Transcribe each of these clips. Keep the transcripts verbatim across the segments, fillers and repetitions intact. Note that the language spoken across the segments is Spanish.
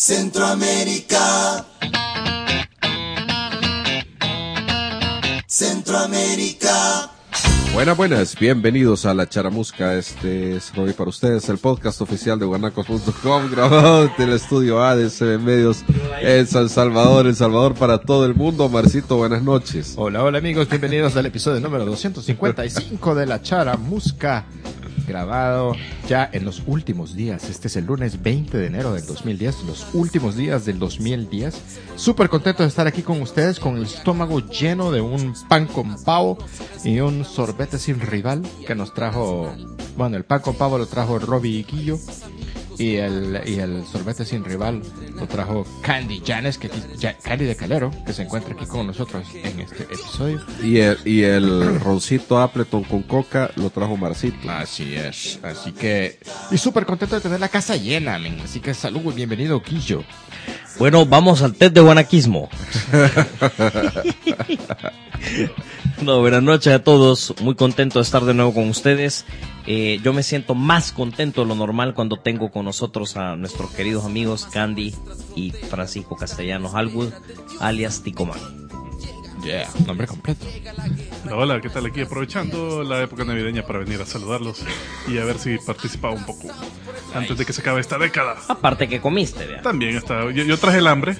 Centroamérica. Centroamérica. Buenas, buenas, bienvenidos a La Charamusca. Este es Roy para ustedes, el podcast oficial de guanacos punto com, grabado del estudio A de C B Medios en San Salvador, El Salvador para todo el mundo. Marcito, buenas noches. Hola, hola amigos, bienvenidos al episodio número doscientos cincuenta y cinco de La Charamusca, grabado ya en los últimos días. Este es el lunes veinte de enero del dos mil diez, los últimos días del dos mil diez. Súper contento de estar aquí con ustedes, con el estómago lleno de un pan con pavo y un sorbete sin rival que nos trajo, bueno, el pan con pavo lo trajo Robbie Guillo y el, y el sorbete sin rival lo trajo Candy Janes, que aquí, ya, Candy de Calero, que se encuentra aquí con nosotros en este episodio. Y el, y el roncito Appleton con coca lo trajo Marcito. Así es, así que... Y súper contento de tener la casa llena, men. Así que salud y bienvenido, Guillo. Bueno, vamos al test de guanaquismo. No, buenas noches a todos, muy contento de estar de nuevo con ustedes. Eh, yo me siento más contento de lo normal cuando tengo con nosotros a nuestros queridos amigos Candy y Francisco Castellanos Alwood, alias Ticomán. Yeah, nombre completo. Hola, hola, ¿qué tal? Aquí aprovechando la época navideña para venir a saludarlos y a ver si participaba un poco antes de que se acabe esta década. Aparte que comiste, vea. También está, yo, yo traje el hambre.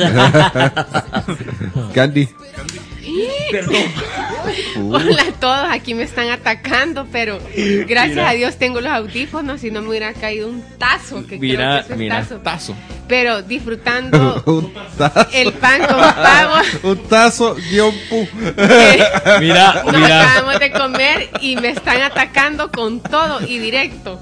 Candy. Perdón. Uh. Hola a todos, aquí me están atacando, pero gracias Mira. a Dios tengo los audífonos, si no me hubiera caído un tazo, que Mira, creo que eso es mira. tazo. Tazo. Pero disfrutando Un tazo. el pan con pavo Un tazo, guión pu. que Mira, nos mira. acabamos de comer y me están atacando con todo y directo.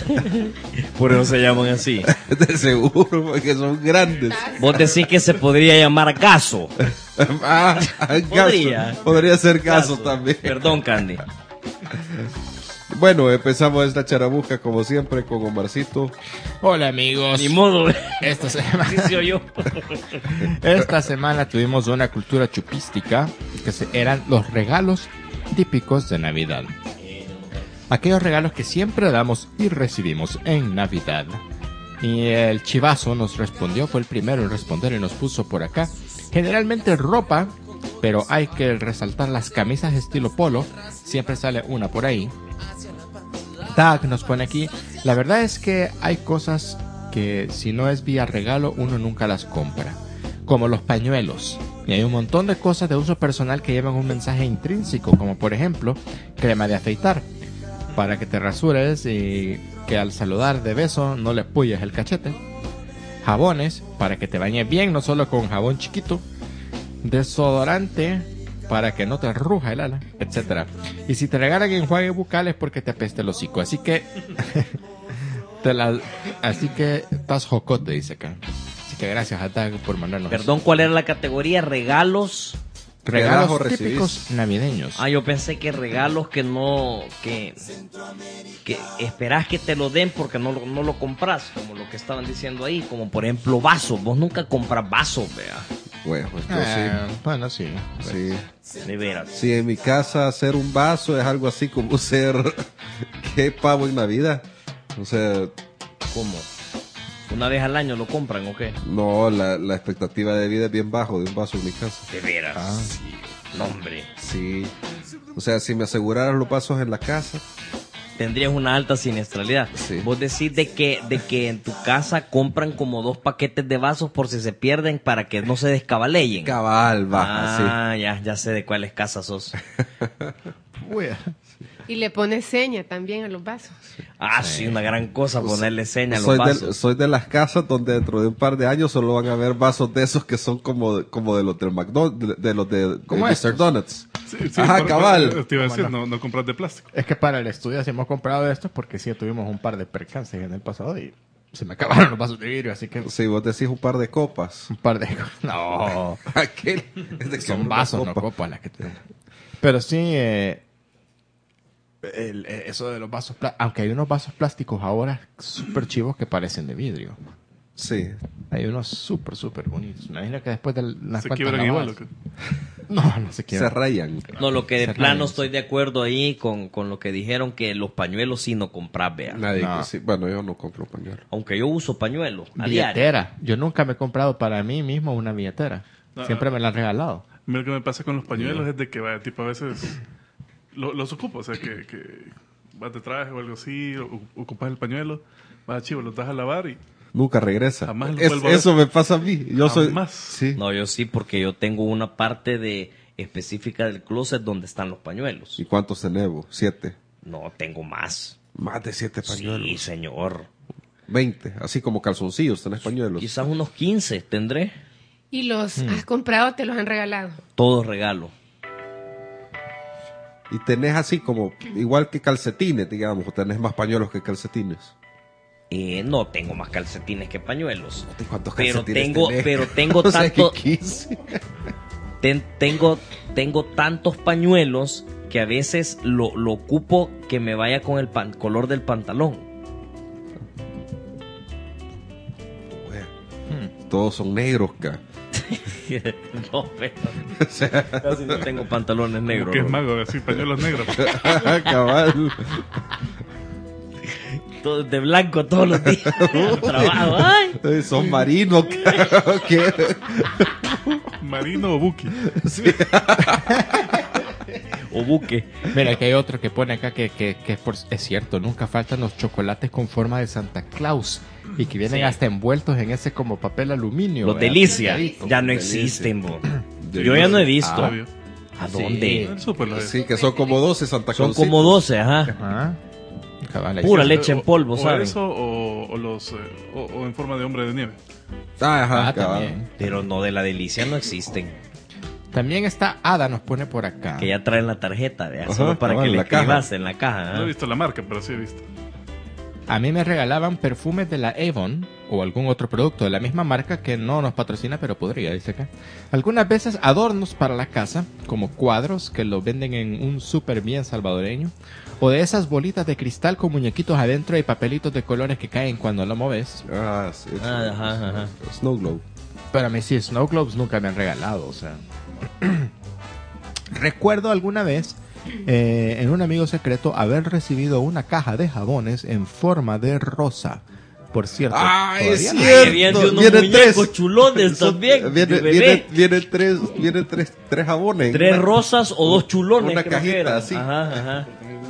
Por eso se llaman así. De seguro, porque son grandes. Vos decís que se podría llamar gaso. Ah, gaso. Podría. Podría ser gaso, Gaso. también. Perdón, Candy. Bueno, empezamos esta charamusca como siempre con Omarcito. Hola amigos. Ni modo. Esta semana, Así se oyó. esta semana tuvimos una cultura chupística que se- eran los regalos típicos de Navidad. Aquellos regalos que siempre damos y recibimos en Navidad. Y el Chivazo nos respondió, fue el primero en responder y nos puso por acá. Generalmente ropa, pero hay que resaltar las camisas estilo polo. Siempre sale una por ahí. Doug nos pone aquí, la verdad es que hay cosas que si no es vía regalo uno nunca las compra, como los pañuelos. Y hay un montón de cosas de uso personal que llevan un mensaje intrínseco, como por ejemplo, crema de afeitar, para que te rasures y que al saludar de beso no le puyes el cachete. Jabones, para que te bañes bien, no solo con jabón chiquito. Desodorante, para que no te ruja el ala, etcétera. Y si te regalan enjuague bucal es porque te apeste el hocico. Así que... te la, así que estás jocote, dice acá. Así que gracias a Tag por mandarnos Perdón, ¿cuál era la categoría? Regalos. regalos Relajo típicos recibís. navideños. Ah, yo pensé que regalos que no, que, que esperás que te lo den porque no, lo- no lo compras, como lo que estaban diciendo ahí, como por ejemplo vasos. Vos nunca compras vasos, vea. Bueno, pues yo Ah, bueno, sí. sí. Sí. De veras. Sí, en mi casa hacer un vaso es algo así como ser... ¿Qué pavo en Navidad? O sea, ¿Cómo? ¿Una vez al año lo compran o qué? no, la, la expectativa de vida es bien bajo de un vaso en mi casa. De veras. Ah. No, hombre. Sí. O sea, si me aseguraras los vasos en la casa, Tendrías una alta siniestralidad. Sí. Vos decís de que, de que en tu casa compran como dos paquetes de vasos por si se pierden para que no se descabaleyen. cabal, baja, Ah, ya, ya sé de cuáles casas sos. Uy, Y le pone seña también a los vasos. Ah, sí, una gran cosa ponerle seña a sí. los Soy de, vasos. soy de las casas donde dentro de un par de años solo van a haber vasos de esos que son como, como de los del McDonald's, de, de los de, de ¿Cómo mister estos? Donuts. Sí, sí, Ajá, por- cabal. por- Te iba a decir, ¿Cómo no, no compras de plástico. es que para el estudio sí hemos comprado estos porque sí tuvimos un par de percances en el pasado y se me acabaron los vasos de vidrio, así que Si vos decís un par de copas. un par de... No, Aquel es de que son una vasos, no copa. copas las que tenemos. Pero sí, eh, el- eh, eso de los vasos plásticos, aunque hay unos vasos plásticos ahora súper chivos que parecen de vidrio. Sí. Hay unos súper, súper bonitos. Me imagino que después de las Se cuantas quiebran igual. lavadas- ¿o qué? No, no sé qué. Se rayan. No, lo que de Se plano rayan, estoy sí. de acuerdo ahí con, con lo que dijeron, que los pañuelos sí no compras, vea. Nadie No. que sí. Bueno, yo no compro pañuelos. Aunque yo uso pañuelos a diario. Billetera. Yo nunca me he comprado para mí mismo una billetera. No. Siempre me la han regalado. A mí lo que me pasa con los pañuelos es de que, vaya, tipo, a veces lo- los ocupo, o sea, que, que vas de traje o algo así, o- ocupas el pañuelo, vas a chivo, los das a lavar y Nunca regresa. Jamás lo Es- vuelvo a ver. eso me pasa a mí. Yo soy. Jamás. Sí. No, yo sí, porque yo tengo una parte de específica del closet donde están los pañuelos. ¿Y cuántos tenés vos? Siete. No, tengo más. Más de siete pañuelos. Sí, señor. Veinte. Así como calzoncillos tenés pañuelos. Quizás unos quince tendré. ¿Y los has comprado o te los han regalado? Todos regalo. Y tenés así como, igual que calcetines, digamos, o tenés más pañuelos que calcetines. Eh, no tengo más calcetines que pañuelos. ¿Y cuántos Pero calcetines tengo, tenés? pero tengo O sea, tanto, que quince. ten- tengo, tengo tantos pañuelos que a veces lo, lo ocupo que me vaya con el pan- color del pantalón. Bueno, todos son negros, ca. No, pero O sea, casi no tengo pantalones negros. que es ¿no? mago, así, pañuelos negros. cabal. Todo de blanco todos los días. Trabajo, ay. Eh, Son marinos, ca. ¿Qué? Marino o buki. O buque. Mira, que hay otro que pone acá que, que, que es, por- es cierto, nunca faltan los chocolates con forma de Santa Claus y que vienen Sí. hasta envueltos en ese como papel aluminio. Los ¿verdad? delicias Delicias. ya no Delicia. existen, bo. Yo Yo ya no he visto. Obvio. ¿A Sí. dónde? El súper lo es. Sí, que son como doce Santa Son Claus. como doce, ajá. Ajá. Cabal, ahí Pura está. leche en polvo, o, ¿saben? O eso, o, o los, eh, o, o en forma de hombre de nieve. Ah, ajá, Ah, cabal. también. Pero no, de la delicia no existen. También está Ada, nos pone por acá. Que ya traen la tarjeta, ¿vea? Ajá, Solo para cabal, que le la caja. escribas en la caja. No he ¿ah? visto la marca, pero sí he visto. A mí me regalaban perfumes de la Avon o algún otro producto de la misma marca que no nos patrocina, pero podría, dice acá. Algunas veces adornos para la casa, como cuadros que los venden en un súper bien salvadoreño, o de esas bolitas de cristal con muñequitos adentro y papelitos de colores que caen cuando lo moves. Ah, sí. sí. Ah, ajá, ajá. Snow Globe. Pero a mí sí, Snow Globes nunca me han regalado, o sea. Recuerdo alguna vez, eh, en un amigo secreto, haber recibido una caja de jabones en forma de rosa. Por cierto, Ah, todavía es no- cierto. Ay, vienen de unos Vienen muñecos tres. chulones Son- también, Viene, de bebé. viene, vienen tres, vienen tres, tres jabones. Tres Una- rosas o dos chulones. una creo que cajita, eran. así. Ajá, ajá.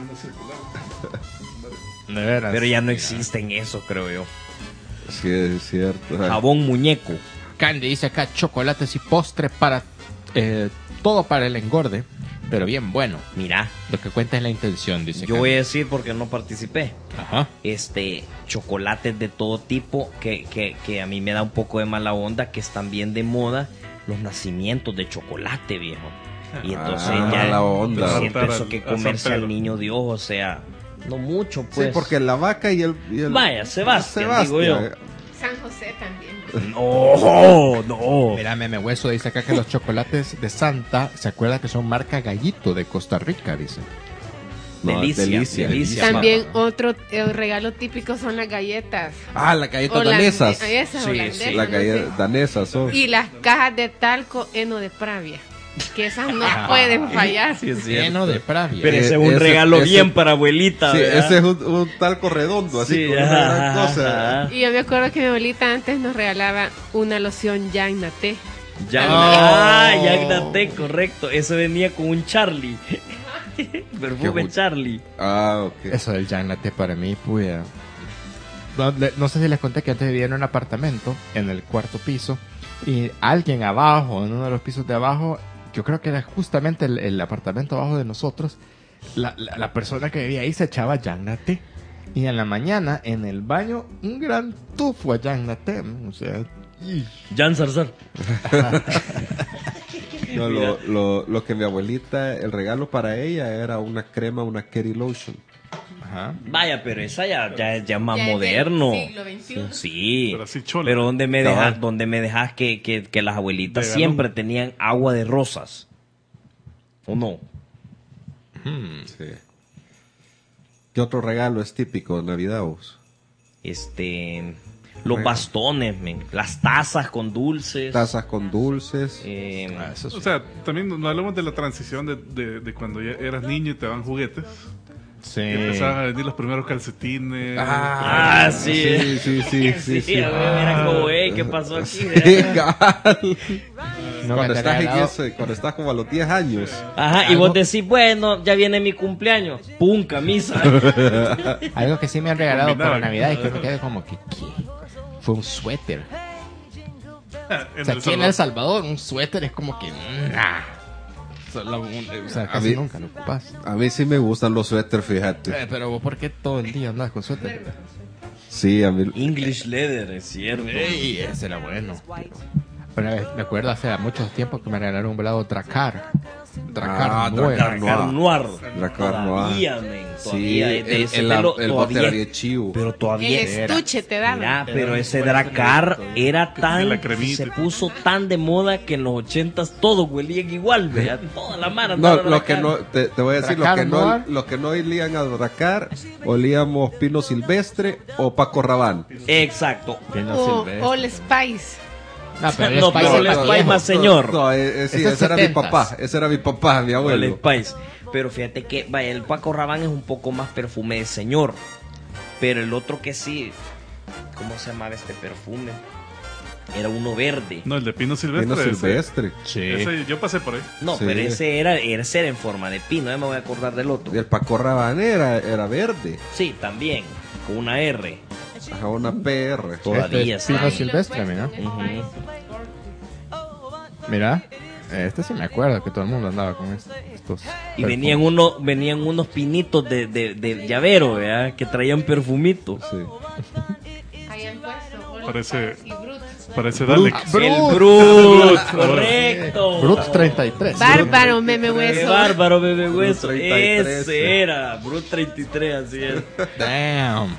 De veras. Pero ya no existen eso, creo yo. Sí, es cierto. Jabón muñeco. Candy dice acá chocolates y postre para eh, todo para el engorde, pero bien bueno. Mira, Lo que cuenta es la intención, dice. yo voy a decir porque no participé. Ajá. Este, chocolates de todo tipo que, que, que a mí me da un poco de mala onda, que están bien de moda, los nacimientos de chocolate, viejo. Y entonces Ah, ya mala onda. yo siento Saltar eso al- que a San comerse al Pedro. niño Dios, o sea, no mucho, Sí, pues. porque la vaca y el. y el- Vaya, Sebastián, digo yo. San José también. No, no. Mira, Meme Hueso dice acá que los chocolates de Santa, ¿se acuerda que son marca Gallito de Costa Rica? Dice. No, Delicia, delicia. delicia. También otro eh, regalo típico son las galletas. Ah, las galletas Holande- danesas. esas Sí, holandesas, sí. Las no sé. galletas danesas son. Y las cajas de talco heno de pravia. Que esas no pueden fallar. Sí, es cierto. Lleno de pravia. Pero Eh, ese es un ese- regalo ese- bien para abuelita, Sí, ¿verdad? ese es un, un talco redondo, así Sí, con una gran ajá, cosa. ajá. Y yo me acuerdo que mi abuelita antes nos regalaba una loción Jean Naté. Ya, Oh. ah, ya Ignaté, correcto. Eso venía con un Charlie. Perfume bueno. Charlie. Ah, ok. Eso del Jean Latte para mí, puya. No, le- no sé si les conté que antes vivía en un apartamento, en el cuarto piso, y alguien abajo, en uno de los pisos de abajo, yo creo que era justamente el, el apartamento abajo de nosotros, la, la, la persona que vivía ahí se echaba Jean Latte. Y en la mañana, en el baño, un gran tufo a Jean Latte. O sea, y- Jan Zarzar. No, lo, lo, lo que mi abuelita, el regalo para ella era una crema, una Kerry Lotion. ajá. Vaya, pero esa ya, ya es ya más Ya es del moderno. siglo veintiuno. Sí. Pero así chola. Pero donde me Cabal. dejas, donde me dejas que, que, que las abuelitas De siempre galón. tenían agua de rosas. ¿O no? Sí. ¿Qué otro regalo es típico de Navidad vos? Este. Los bastones, men. Las tazas con dulces. Tazas con dulces. Eh, Ah, eso sí. O sea, también no hablamos de la transición de, de, de cuando ya eras niño y te daban juguetes. Sí. Y empezaban a venir los primeros calcetines. Ah, sí. Sí, sí, sí, sí, sí. a ver, mira como, eh, ¿qué pasó aquí? Sí, cabal. No, cuando, que te estás en regalado- ese- cuando estás como a los diez años. Ajá, y vos decís, bueno, ya viene mi cumpleaños. ¡Pum! Camisa. Algo que sí me han regalado para Combinado. Navidad y que me quedé como que, ¿qué? Fue un suéter. En O sea, El aquí en El Salvador. Salvador un suéter es como que, nah. Solo un- o sea, casi mí- nunca lo ocupas. A mí sí me gustan los suéteres, fíjate. Eh, pero vos, ¿por qué todo el día andas con suéter? Sí, a mí. English leather, es cierto. Ey, ese era bueno. Una vez, me acuerdo hace mucho tiempo que me regalaron un velado Dracar. Dracar Ah, nuevo. Dracar. Dracar Noir. Dracar Todavía, Noir. men. Sí, Todavía. el, de ese el, pelo el bote todavía- era bien chivo. Pero todavía El estuche te daban. Mira, pero ese Dracar era tan, la cremita. se puso tan de moda que en los ochentas todos huelían igual, vea, toda la mara. No, andaba lo que Dracar. no, te, te voy a decir, lo Dracar que no, Noir. lo que no olían a Dracar, olíamos Pino Silvestre o Paco Rabanne. Exacto. Pino O Silvestre. All Spice. No, pero el No, Spice pero es el más Spice viejo. más señor. No, eh, eh, sí, Ese es ese era mi setentas. papá, ese era mi papá, mi O el abuelo. Spice. Pero fíjate que vaya, el Paco Rabanne es un poco más perfume de señor. Pero el otro que sí, ¿cómo se llamaba este perfume? Era uno verde. No, el de Pino Silvestre. Pino ese- Silvestre. Sí. ese- yo pasé por ahí. No, Sí. pero ese era, ese era en forma de pino, ya me voy a acordar del otro. Y el Paco Rabanne era, era verde. Sí, también, con una R. Ajá, una P R. Todavía Este es está. Pino Silvestre, mira. Ujú. Mira, este sí me acuerdo que todo el mundo andaba con este- estos. Y perfumes. venían, uno, venían unos pinitos de, de, de llavero, ¿verdad? Que traían perfumitos. Sí. Ahí han puesto All Parece- Spice y Brut. Parece Dalek. Brut. El Brut, correcto. Brut treinta y tres. Bárbaro, meme Qué hueso. bárbaro, bebé hueso. Brut treinta y tres, sí. Ese era, Brut treinta y tres, así es. Damn.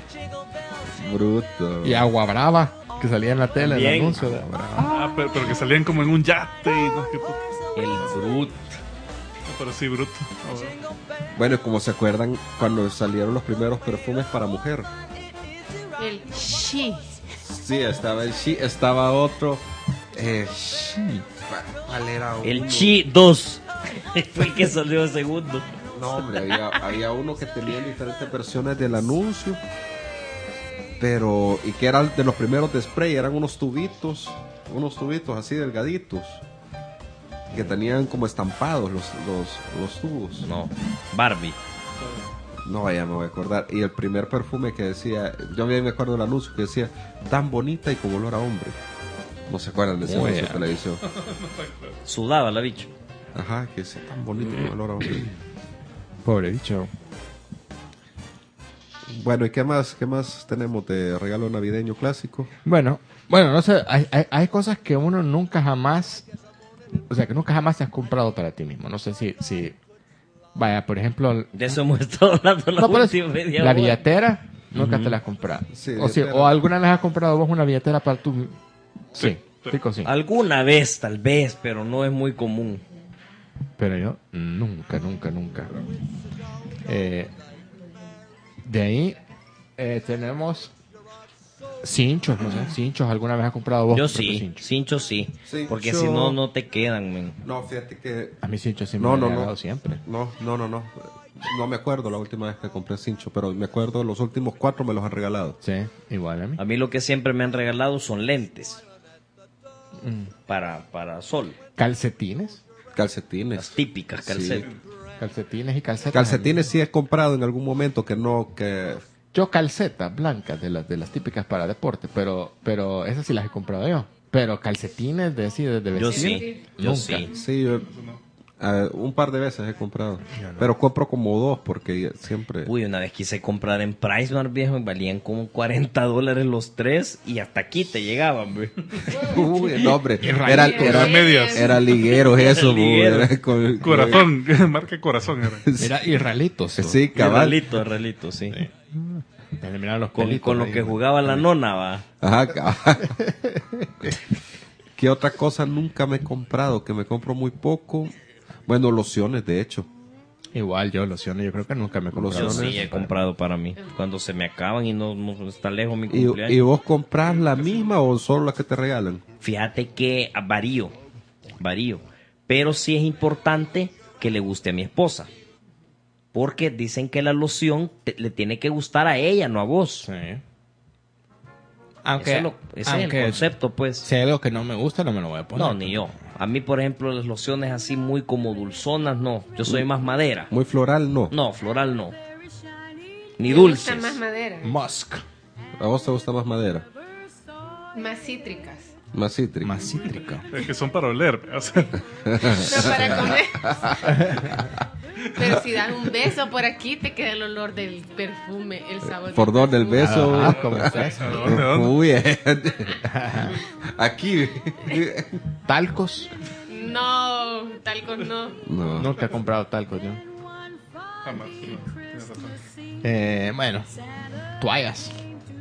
Bruto. Y Agua Brava, que salía en la tele, el También. anuncio de Agua Brava. Ah, pero, pero que salían como en un yate y no sé qué puta. El Brut. No, pero sí, bruto. Ah, bueno. Bueno, y como se acuerdan cuando salieron los primeros perfumes para mujer. El She. Sí, estaba el She, estaba otro. Eh, She. ¿Cuál era uno? El Chi dos. Fue el que salió segundo. No, hombre, había, había uno que tenía diferentes versiones del anuncio. Pero, y que eran de los primeros de spray, eran unos tubitos, unos tubitos así delgaditos. Que tenían como estampados los, los, los tubos. No, Barbie. No, ya me voy a acordar. Y el primer perfume que decía, yo bien me acuerdo del anuncio que decía, tan bonita y con olor a hombre. No se acuerdan de ese Oh, anuncio de yeah. televisión. Sudaba la bicho. Ajá, que decía, tan bonita y con olor a hombre. Pobre bicho. Bueno, ¿y qué más, qué más tenemos de regalo navideño clásico? Bueno, bueno, no sé, hay, hay, hay cosas que uno nunca jamás, o sea, que nunca jamás te has comprado para ti mismo. No sé si, si vaya, por ejemplo, De eso hemos estado hablando la no, pero última media la hora. billetera, nunca te la has comprado. Sí, o, si, billetera. o alguna vez has comprado vos una billetera para tu... Sí, pico sí. Alguna vez, tal vez, pero no es muy común. Pero yo nunca, nunca, nunca. Eh, de ahí eh, tenemos cinchos, no sé, cinchos. ¿Alguna vez has comprado vos? Yo tu propio sí, cincho? cincho sí. Cincho. Porque si no, no te quedan, men. No, fíjate que... A mí cinchos sí me No, han no, regalado no. siempre. No, no, no, no. No me acuerdo la última vez que compré cincho, pero me acuerdo los últimos cuatro me los han regalado. Sí, igual a mí. A mí lo que siempre me han regalado son lentes. Para, para sol. Calcetines. Las Calcetines. típicas calcetas. Calcetines y calcetas. Calcetines sí he comprado en algún momento que no, que... Yo calcetas blancas de las de las típicas para deporte, pero pero esas sí las he comprado yo. Pero calcetines de sí, de, de Yo vestir, sí, yo nunca. sí. Sí, yo, eh, un par de veces he comprado. Pero compro como dos porque siempre... Uy, una vez quise comprar en PriceMart, viejo, y valían como cuarenta dólares los tres y hasta aquí te llegaban, güey. Uy, no, hombre. Era, era, medias. era liguero eso, Liguero. bu, era con- Corazón, marca corazón era. Era irralitos. Sí, cabal. Realito, realito, sí. Mira los Con, pelitos con lo ahí. que jugaba la nona, va. Ajá, cabal. ¿Qué otra cosa nunca me he comprado? Que me compro muy poco. Bueno, lociones, de hecho. Igual yo, lociones, yo creo que nunca me he comprado. Yo Lociones. sí he comprado para mí. Cuando se me acaban y no, no está lejos mi ¿Y, cumpleaños. ¿Y vos compras la misma o solo la que te regalan? Fíjate que varío, varío. Pero sí es importante que le guste a mi esposa. Porque dicen que la loción te- le tiene que gustar a ella, no a vos. Sí. Aunque, Ese es, lo- ese es aunque el concepto, pues. si hay algo que no me gusta, no me lo voy a poner. No, ni yo. A mí, por ejemplo, las lociones así muy como dulzonas, no. Yo soy más madera. Muy floral, no. No, floral no. Ni Me gusta dulces. más madera, Musk. ¿A vos te gusta más madera? más cítricas. Más cítrica. Más cítrica. Es que son para oler. O sea, No para comer. Pero si das un beso por aquí, te queda el olor del perfume, el sabor. Por del donde el perfume. beso. Ah, ¿cómo estás? ¿de dónde, de dónde? Muy bien. Aquí. Talcos. No, talco no. No. Nunca he comprado talcos yo. Jamás. No, tienes razón. Eh, bueno, toallas.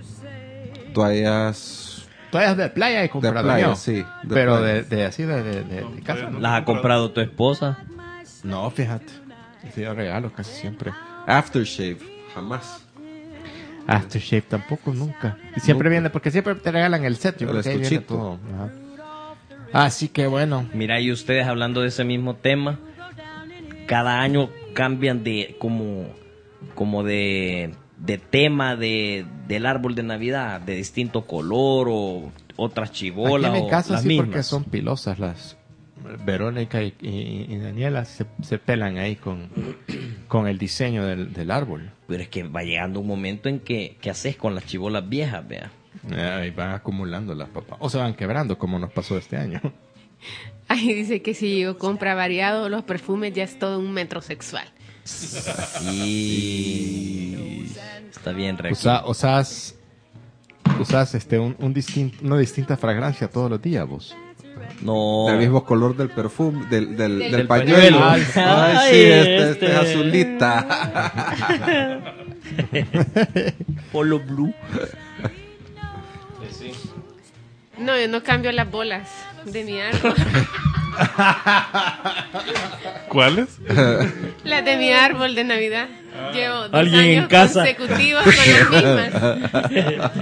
Toallas Toallas de playa he de comprado playa, yo. sí. de Pero playa. de, de así, de, de, de- de casa. No. ¿Las ha comprado tu esposa? No, fíjate. Sí, yo regalo casi siempre. Aftershave, jamás. Aftershave tampoco, nunca. Y siempre Nunca. viene, porque siempre te regalan el set. Yo El creo que ahí viene estuchito. todo. Ajá. Así que bueno. Mira, y ustedes hablando de ese mismo tema, cada año cambian de como, como de, de tema de, del árbol de Navidad, de distinto color o otras chibolas Aquí en mi o casa las sí, mismas. porque son pilosas las Verónica y, y- y Daniela se, se pelan ahí con, con el diseño del, del árbol. Pero es que va llegando un momento en que, ¿qué haces con las chibolas viejas, vea? Eh, y van acumulando las papas. O se van quebrando, como nos pasó este año. Ahí dice que si yo compra variado los perfumes ya es todo un metrosexual. Y... Está bien, Rex. Usa, usas usas este, un, un distin- una distinta fragancia todos los días, vos. No. Del mismo color del perfume, del, del, del, Del pañuelo. pañuelo. Ay, Ay, sí, este, este este. es azulita. Polo blue. No, yo no cambio las bolas de mi árbol. ¿Cuáles? Las de mi árbol de Navidad. Llevo dos Alguien en años casa. consecutivos con las mismas.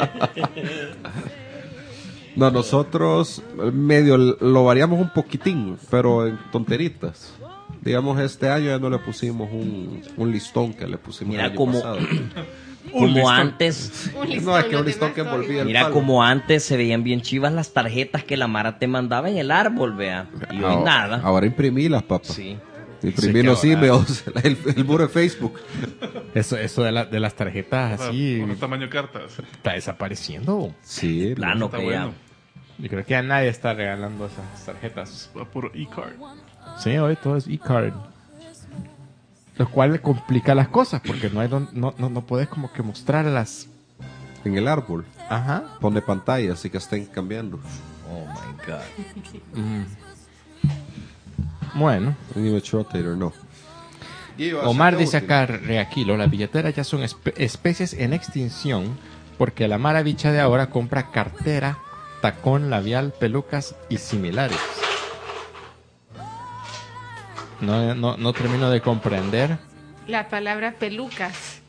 No, nosotros medio lo variamos un poquitín, pero en tonteritas. Digamos, este año ya no le pusimos un, un listón que le pusimos Mira el año como- pasado. Como listón. antes. Un listón, No, es que los un listón demás que todo envolvía el Mira palo. como antes se veían bien chivas las tarjetas que la Mara te mandaba en el árbol, vea. Y hoy Ahora- nada. Ahora imprimí las papas. Sí. Imprimí Sí, los que ahora- emails, el, el muro de Facebook. Eso, eso de, la- de las tarjetas así Por el tamaño de cartas. está desapareciendo. Sí, Plano Está que bueno. Yo creo que ya nadie está regalando esas tarjetas. Va puro e-card. Sí, hoy todo es e-card. Lo cual le complica las cosas porque no hay don- no, no, no puedes como que mostrarlas. en el árbol. Ajá. Pone pantalla, así que estén cambiando. Oh my God. Bueno. Un image rotator, no. Omar dice acá, Reaquilo, las billeteras ya son espe- especies en extinción porque la mara bicha de ahora compra cartera, tacón, labial, pelucas y similares. No, no, no termino de comprender. La palabra pelucas.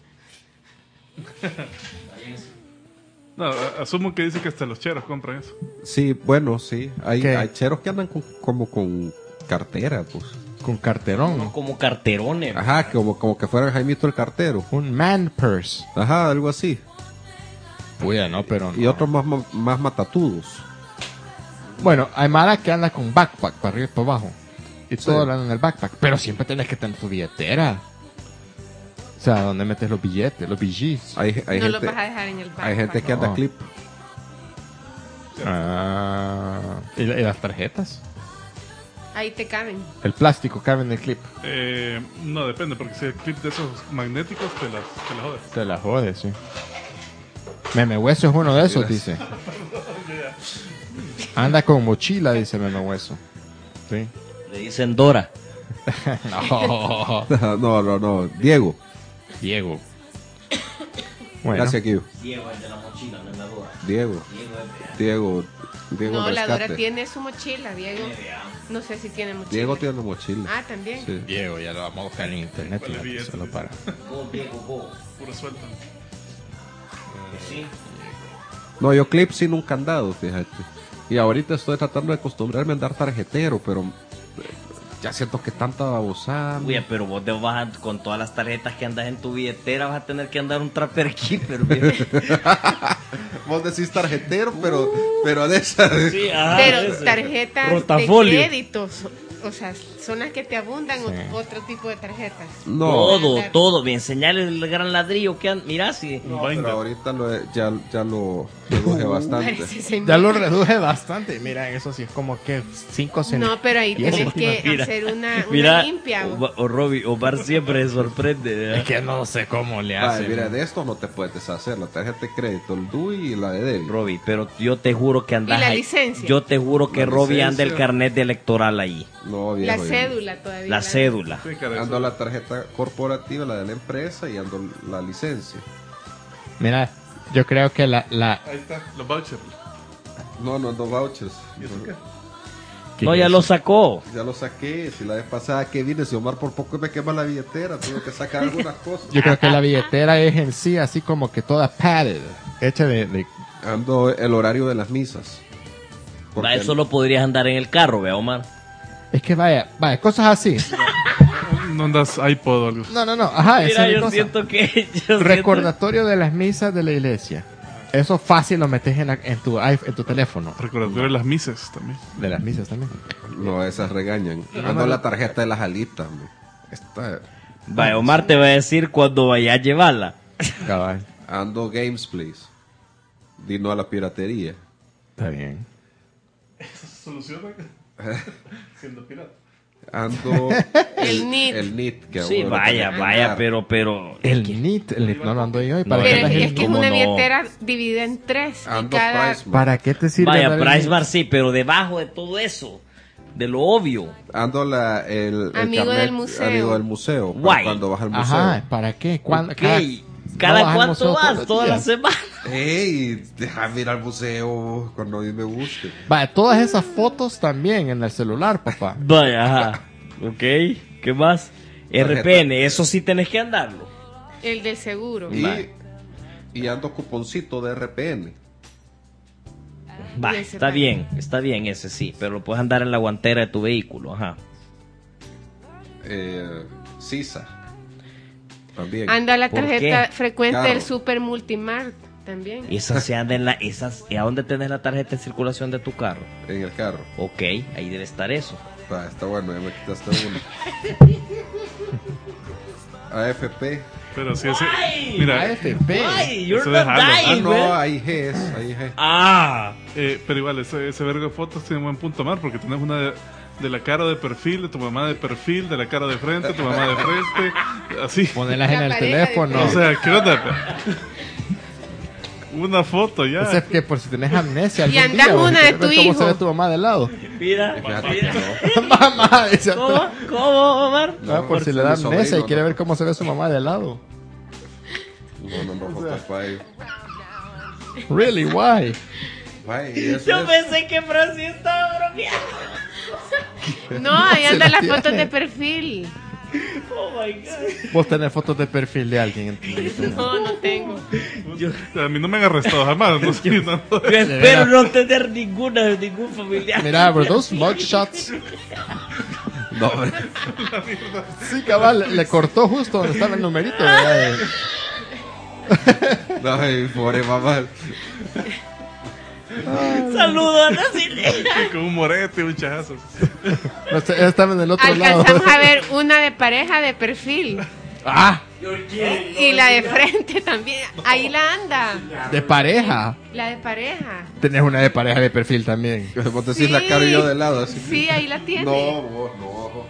No, a- asumo que dice que hasta los cheros compran eso. Sí, bueno, sí. Hay, ¿Qué? hay cheros que andan con- como con cartera, pues. Con carterón. Como carterones. Ajá, como, como que fuera Jaimito el cartero. Un man purse. Ajá, algo así. Puya, no, pero Y no. otros más, más, más matatudos. Bueno, hay mara que anda con backpack para arriba y para abajo. Y Sí. todo anda en el backpack. Pero siempre tenés que tener tu billetera. O sea, ¿dónde metes los billetes, los billets? Hay, hay, no los gente, vas a dejar en el backpack. hay gente que anda No. clip. Ah, ¿y, la- y las tarjetas? Ahí te caben. El plástico cabe en el clip. Eh, no, depende, porque si hay clip de esos magnéticos, te las, te las jodes. Te la jodes, sí. Meme Hueso es uno de esos, dice. Anda con mochila, dice Meme Hueso. Sí. Le dicen Dora. No. no, no, no. Diego. Diego. Bueno, Gracias, Kio. Diego, el de la mochila, no es la Dora. Diego. Diego. Diego No, la Rescate. Dora tiene su mochila, Diego. No sé si tiene mochila. Diego tiene mochila. Ah, también. Sí. Diego, ya lo vamos a buscar en internet. Vale, fíjate, billetes. solo para. Puro suelto. Sí. No, yo clip sin un candado, fíjate. Y ahorita estoy tratando de acostumbrarme a andar tarjetero, pero eh, ya siento que tanta babosada. Oye, pero vos te vas a- con todas las tarjetas que andas en tu billetera, vas a tener que andar un trapper keeper, viejo. Vos decís tarjetero, pero, pero de esa. Sí, ajá, Pero ese. tarjetas Rotafolio. de créditos, o sea, son las que te abundan o otro tipo de tarjetas. No, Todo, todo. Me enseñale el gran ladrillo que han... Mirá, si... no, binder. pero ahorita lo he- ya, ya lo reduje bastante. Parece señor. Ya lo reduje bastante. Mira, eso sí es como que cinco centavos. No, pero ahí Y eso, tienes que mira, hacer una, una Mira, limpia. o, o- o Robbie, Omar siempre se sorprende. ¿verdad? Es que no sé cómo le Vale, hace. mira, de esto no te puedes deshacer. La tarjeta de crédito, el D U I y la de débito. Robbie, pero yo te juro que andas ¿Y la ahí- licencia? Yo te juro que La Robbie anda el licencia. carnet de electoral ahí. No, la viejo. yo- cédula todavía. La cédula. Sí, cara, Ando eso- la tarjeta corporativa, la de la empresa y ando la licencia. Mira, yo creo que la. la Ahí está, los vouchers. No, no ando vouchers. ¿Y eso qué? ¿qué No, es ya eso? lo sacó. Ya lo saqué. Si la vez pasada que vine, si Omar por poco me quema la billetera, tengo que sacar algunas cosas. Yo creo que la billetera es en sí así como que toda padded. Hecha de. de- Ando el horario de las misas. Porque Va, eso lo podrías andar en el carro, vea, Omar. Es que vaya, vaya, cosas así. No andas iPod o algo. No, no, no. Ajá, esa Mira, es la yo cosa. siento que... yo siento- Recordatorio de las misas de la iglesia. Eso fácil lo metes en, la- en, tu, iPhone- en tu teléfono. Recordatorio de las mises también. De las misas también. No, esas regañan. Ando la tarjeta de las alitas. me. Esta, Va, Omar te va a decir cuando vaya a llevarla. Cabal. ando Games, please. Dino a la piratería. Está bien. ¿Soluciona? Siendo pirata. Ando El N I T. El N I T. Que Sí, ahora vaya, tengo que vaya, pagar. pero, pero... El N I T, el N I T no lo ando yo. ¿Y para, No, qué Pero andas es, en- es que es ¿cómo una no? billetera dividida en tres. Y Ando cada, Priceman. ¿Para qué te sirve? Vaya, andar en- Price Bar sí, pero debajo de todo eso, de lo obvio. Ando la, el, el Amigo carnet del museo. amigo del museo. para Guay. Cuando vas al museo. Ajá, ¿para qué? ¿Cuándo? Ok, Cada, ¿cada no vas al cuánto museo todos vas? los Toda la días. semana. Ey, déjame ir al museo cuando a mí me guste. Vaya, todas esas fotos también en el celular, papá. Vaya, ajá. Ok, ¿qué más? R P N, eso sí tenés que andarlo. el del seguro. Y, Vale. y ando cuponcito de R P N. Va, Y ese está vale. bien, está bien ese sí, pero lo puedes andar en la guantera de tu vehículo, ajá. Eh, Sisa. También. Anda la ¿Por tarjeta qué? frecuente Claro. del Super Multimart también. Esas se andan en la, esas, ¿y a dónde tenés la tarjeta de circulación de tu carro? En el carro. Ok, ahí debe estar eso. Va, está bueno, ya me quitaste uno. A F P. Pero si ese. Ay, Mira, A F P. Ay, you're Eso not déjalo. Ah, dying, no, man. hay Gs, hay G. Ah, eh, pero igual, ese, ese vergo de fotos tiene un buen punto, Mar, porque tenés una de, de la cara de perfil, de tu mamá de perfil, de la cara de frente, tu mamá de frente, así. Ponelas en La el pareja de teléfono. O sea, ¿qué onda? Una foto ya. Ese es que por si tenés amnesia Y algún andás día, una o si de quieres tu ver cómo hijo. se ve tu mamá de lado. mira, Fíjate mira. que no. Mamá, dice ¿Cómo? atrás. ¿Cómo, Omar? Ah, por si le da mi sobrino, amnesia y ¿no? quiere ver cómo se ve su mamá de lado. No, no, no, fotos para ellos. Really, why? Vaya, y eso Yo es- pensé que Francis estaba bromeando. No, ahí Se andan la las fotos tiene. de perfil. Oh my god. Vos tenés fotos de perfil de alguien en tu teléfono. No, no tengo. A mí no me han arrestado jamás. No sé, no. Yo espero no tener ninguna de ningún familiar. Mira, bro, those mugshots. No, hombre. Sí, cabal, le, le cortó justo donde estaba el numerito. ¿Verdad? No, ay, pobre mamá. Saludos a Nancy. Con un morete y un chajazo. No sé, estaba en el otro lado. Alcanzamos a ver una de pareja de perfil. Ah, Y la de frente también. Ahí la anda. de pareja. La de pareja. Tenés una de pareja de perfil también. Vos decís la cara y yo de lado. Así. Sí, ahí la tiene. No, vos, no, no,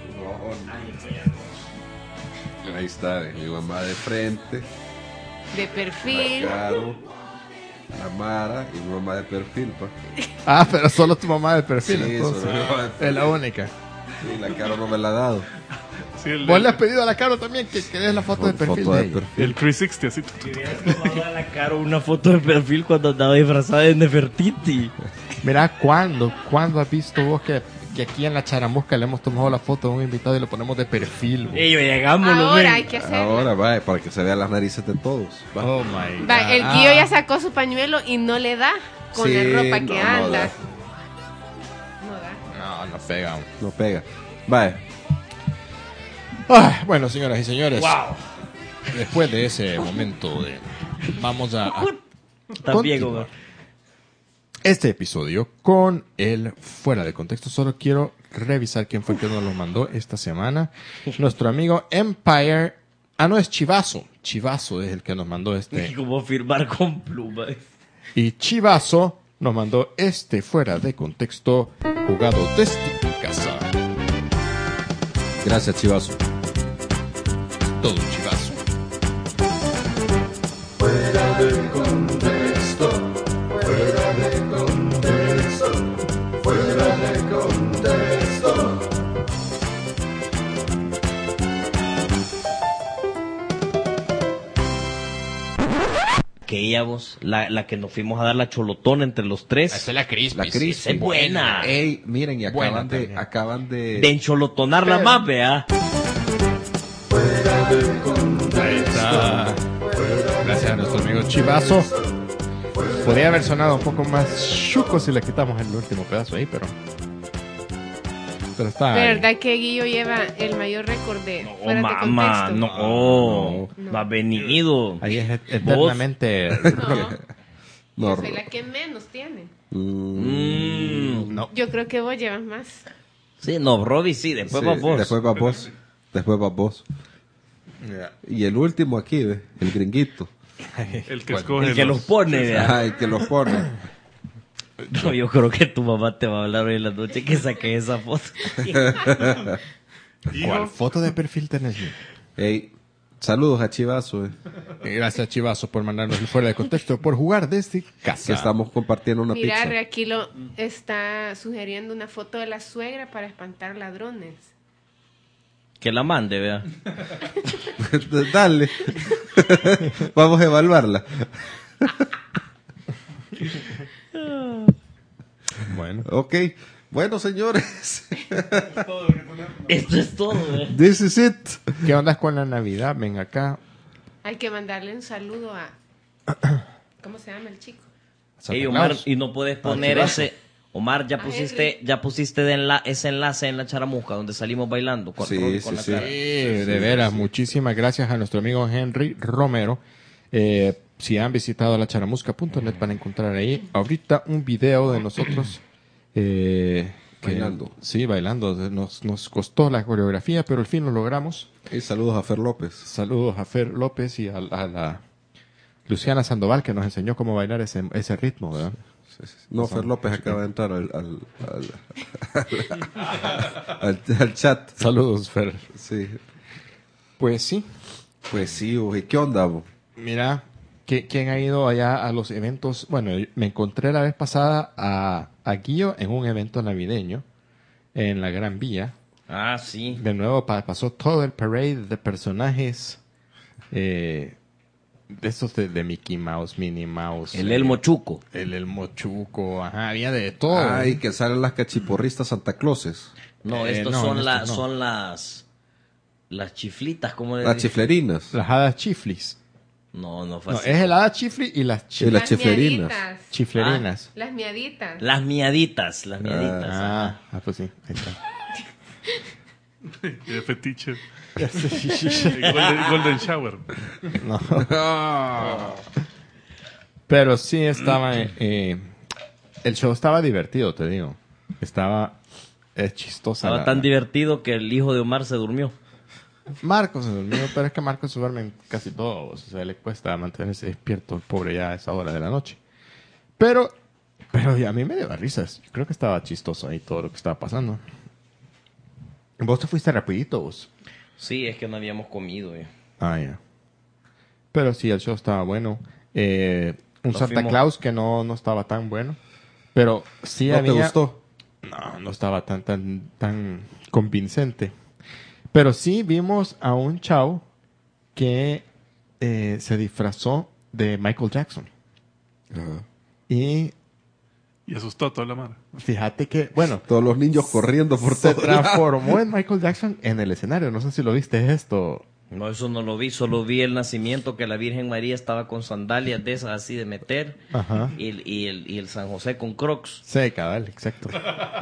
no. Ahí está, eh, mi mamá de frente, De la perfil. Caro, la Mara y mi mamá de perfil, pa. Ah, pero solo tu mamá de perfil. Sí, entonces. solo mi mamá de perfil. Es la única. Sí, la Caro no me la ha dado. Sí, el, Vos el, le has pedido a la Caro también que, que des la foto de perfil Foto de de ella. perfil. el trescientos sesenta, así. tu, tu, tu. Le tomaba a la cara una foto de perfil cuando andaba disfrazada de Nefertiti. Mira, ¿cuándo? ¿Cuándo has visto vos que, que aquí en la Charamusca le hemos tomado la foto de un invitado y lo ponemos de perfil? Vos? Ellos llegamos, Ahora hay que hacerlo. Ahora, va, para que se vean las narices de todos. Va. Oh my God. Va, el Guillo ya sacó su pañuelo y no le da con Sí, la ropa que no, no anda. da. No da. No, no pega. No pega. Va. Ah, bueno, señoras y señores. Después de ese momento de... Vamos a... a También, continuar güey. este episodio con el fuera de contexto. Solo quiero revisar quién fue el que nos lo mandó esta semana. Nuestro amigo Empire. Ah, no, es Chivazo. Chivazo es el que nos mandó este. Como firmar con pluma. Y Chivazo nos mandó este fuera de contexto jugado desde tu casa. Gracias, Chivazo. Todo un Chivazo. Que ella, vos, la, la que nos fuimos a dar la cholotona entre los tres. Esta es la Crispy. La Crispy. esa es buena. Ey, miren, y acaban Buena de, también. acaban de, De encholotonarla más, vea. Ahí está. Gracias a nuestro amigo Chivazo. Podría haber sonado un poco más chuco si le quitamos el último pedazo ahí, pero. Pero está. ahí. ¿Verdad que Guillo lleva el mayor récord de Oh, fuera de mamá, contexto? no. No. Va venido. Ahí es et- eternamente. No, No, yo soy la que menos tiene. mm, Mm. No. Yo creo que vos llevas más. Sí, no, Robbie sí, después sí, va vos. Después va vos. Después va vos. Y el último aquí, ve, el gringuito. El que Bueno, escoge El que los pone, vea. Ajá, el que lo pone. No, yo creo que tu mamá te va a hablar hoy en la noche que saqué esa foto. ¿Cuál foto de perfil tenés? Ey, saludos a Chivazo, eh, Eh, Gracias, Chivazo, por mandarnos el fuera de contexto, por jugar desde casa. que estamos compartiendo una Mira, pizza. Reaquilo está sugiriendo una foto de la suegra para espantar ladrones. Que la mande, vea. Dale. Vamos a evaluarla. Bueno. Ok. Bueno, señores. Esto es todo, vea. This is it. ¿Qué onda con la Navidad? Venga acá. Hay que mandarle un saludo a... ¿Cómo se llama el chico? Santa Ey, Omar, Claus. y no puedes poner Chivazo. ese... Omar, ya Ah, pusiste, Henry. ya pusiste de enla- ese enlace en la charamusca donde salimos bailando. Con, Sí, Robbie sí, con la sí. cara. Sí, de veras, muchísimas gracias a nuestro amigo Henry Romero. Eh, si han visitado la charamusca punto net van a encontrar ahí ahorita un video de nosotros eh, que- Bailando. Sí, bailando. Nos, nos costó la coreografía, pero al fin lo logramos. Y saludos a Fer López. Saludos a Fer López y a, a la Luciana Sandoval que nos enseñó cómo bailar ese, ese ritmo, ¿verdad? Sí, sí, sí. No, Fer López acaba de entrar al, al, al, al- al chat. Saludos, Fer. Sí. Pues sí, Pues sí, oye, ¿qué onda, bo? mira, ¿qui- ¿quién ha ido allá a los eventos? Bueno, me encontré la vez pasada a, a Guillo en un evento navideño en la Gran Vía. Ah, sí. De nuevo pa- pasó todo el parade de personajes eh, de esos de, de Mickey Mouse, Minnie Mouse. El eh, Elmo Chuco. El Elmo Chuco, ajá, había de todo. Ay, que salen las cachiporristas Santa Clauses. No, Eh, estos no, son, estos las no. son las... Las chiflitas, ¿cómo le Las dicen? chiflerinas. Las hadas chiflis. No, no fue No, así. es el hada chifli y las chi- Y las chiflerinas. miaditas. chiflerinas. Las miaditas. Las miaditas, las miaditas. Ah, ah, pues sí, ahí está. Y de fetiche. Y golden, golden shower. No. Pero sí estaba... eh, el show estaba divertido, te digo. Estaba... Es chistosa. Estaba la- tan divertido que el hijo de Omar se durmió. Marcos se durmió, pero es que Marcos se duerme en casi todo. O sea, le cuesta mantenerse despierto el pobre ya a esa hora de la noche. Pero... Pero a mí me dio risas. Yo creo que estaba chistoso ahí todo lo que estaba pasando. Vos te fuiste rapidito, vos. Sí, es que no habíamos comido. eh. Ah, ya. Pero sí, el show estaba bueno. Eh, un Nos Santa fuimos. Claus que no, no estaba tan bueno. Pero sí ¿No había... te gustó? No, no estaba tan, tan, tan convincente. Pero sí vimos a un chavo que eh, se disfrazó de Michael Jackson. Ajá. Y Y asustó a toda la mano. fíjate que, bueno, Todos los niños corriendo por se todo lado. transformó en Michael Jackson en el escenario. No sé si lo viste esto. No, eso no lo vi, solo vi el nacimiento que la Virgen María estaba con sandalias de esas así de meter Ajá. y, el- y, el, y el San José con crocs. Sí, cabal, exacto.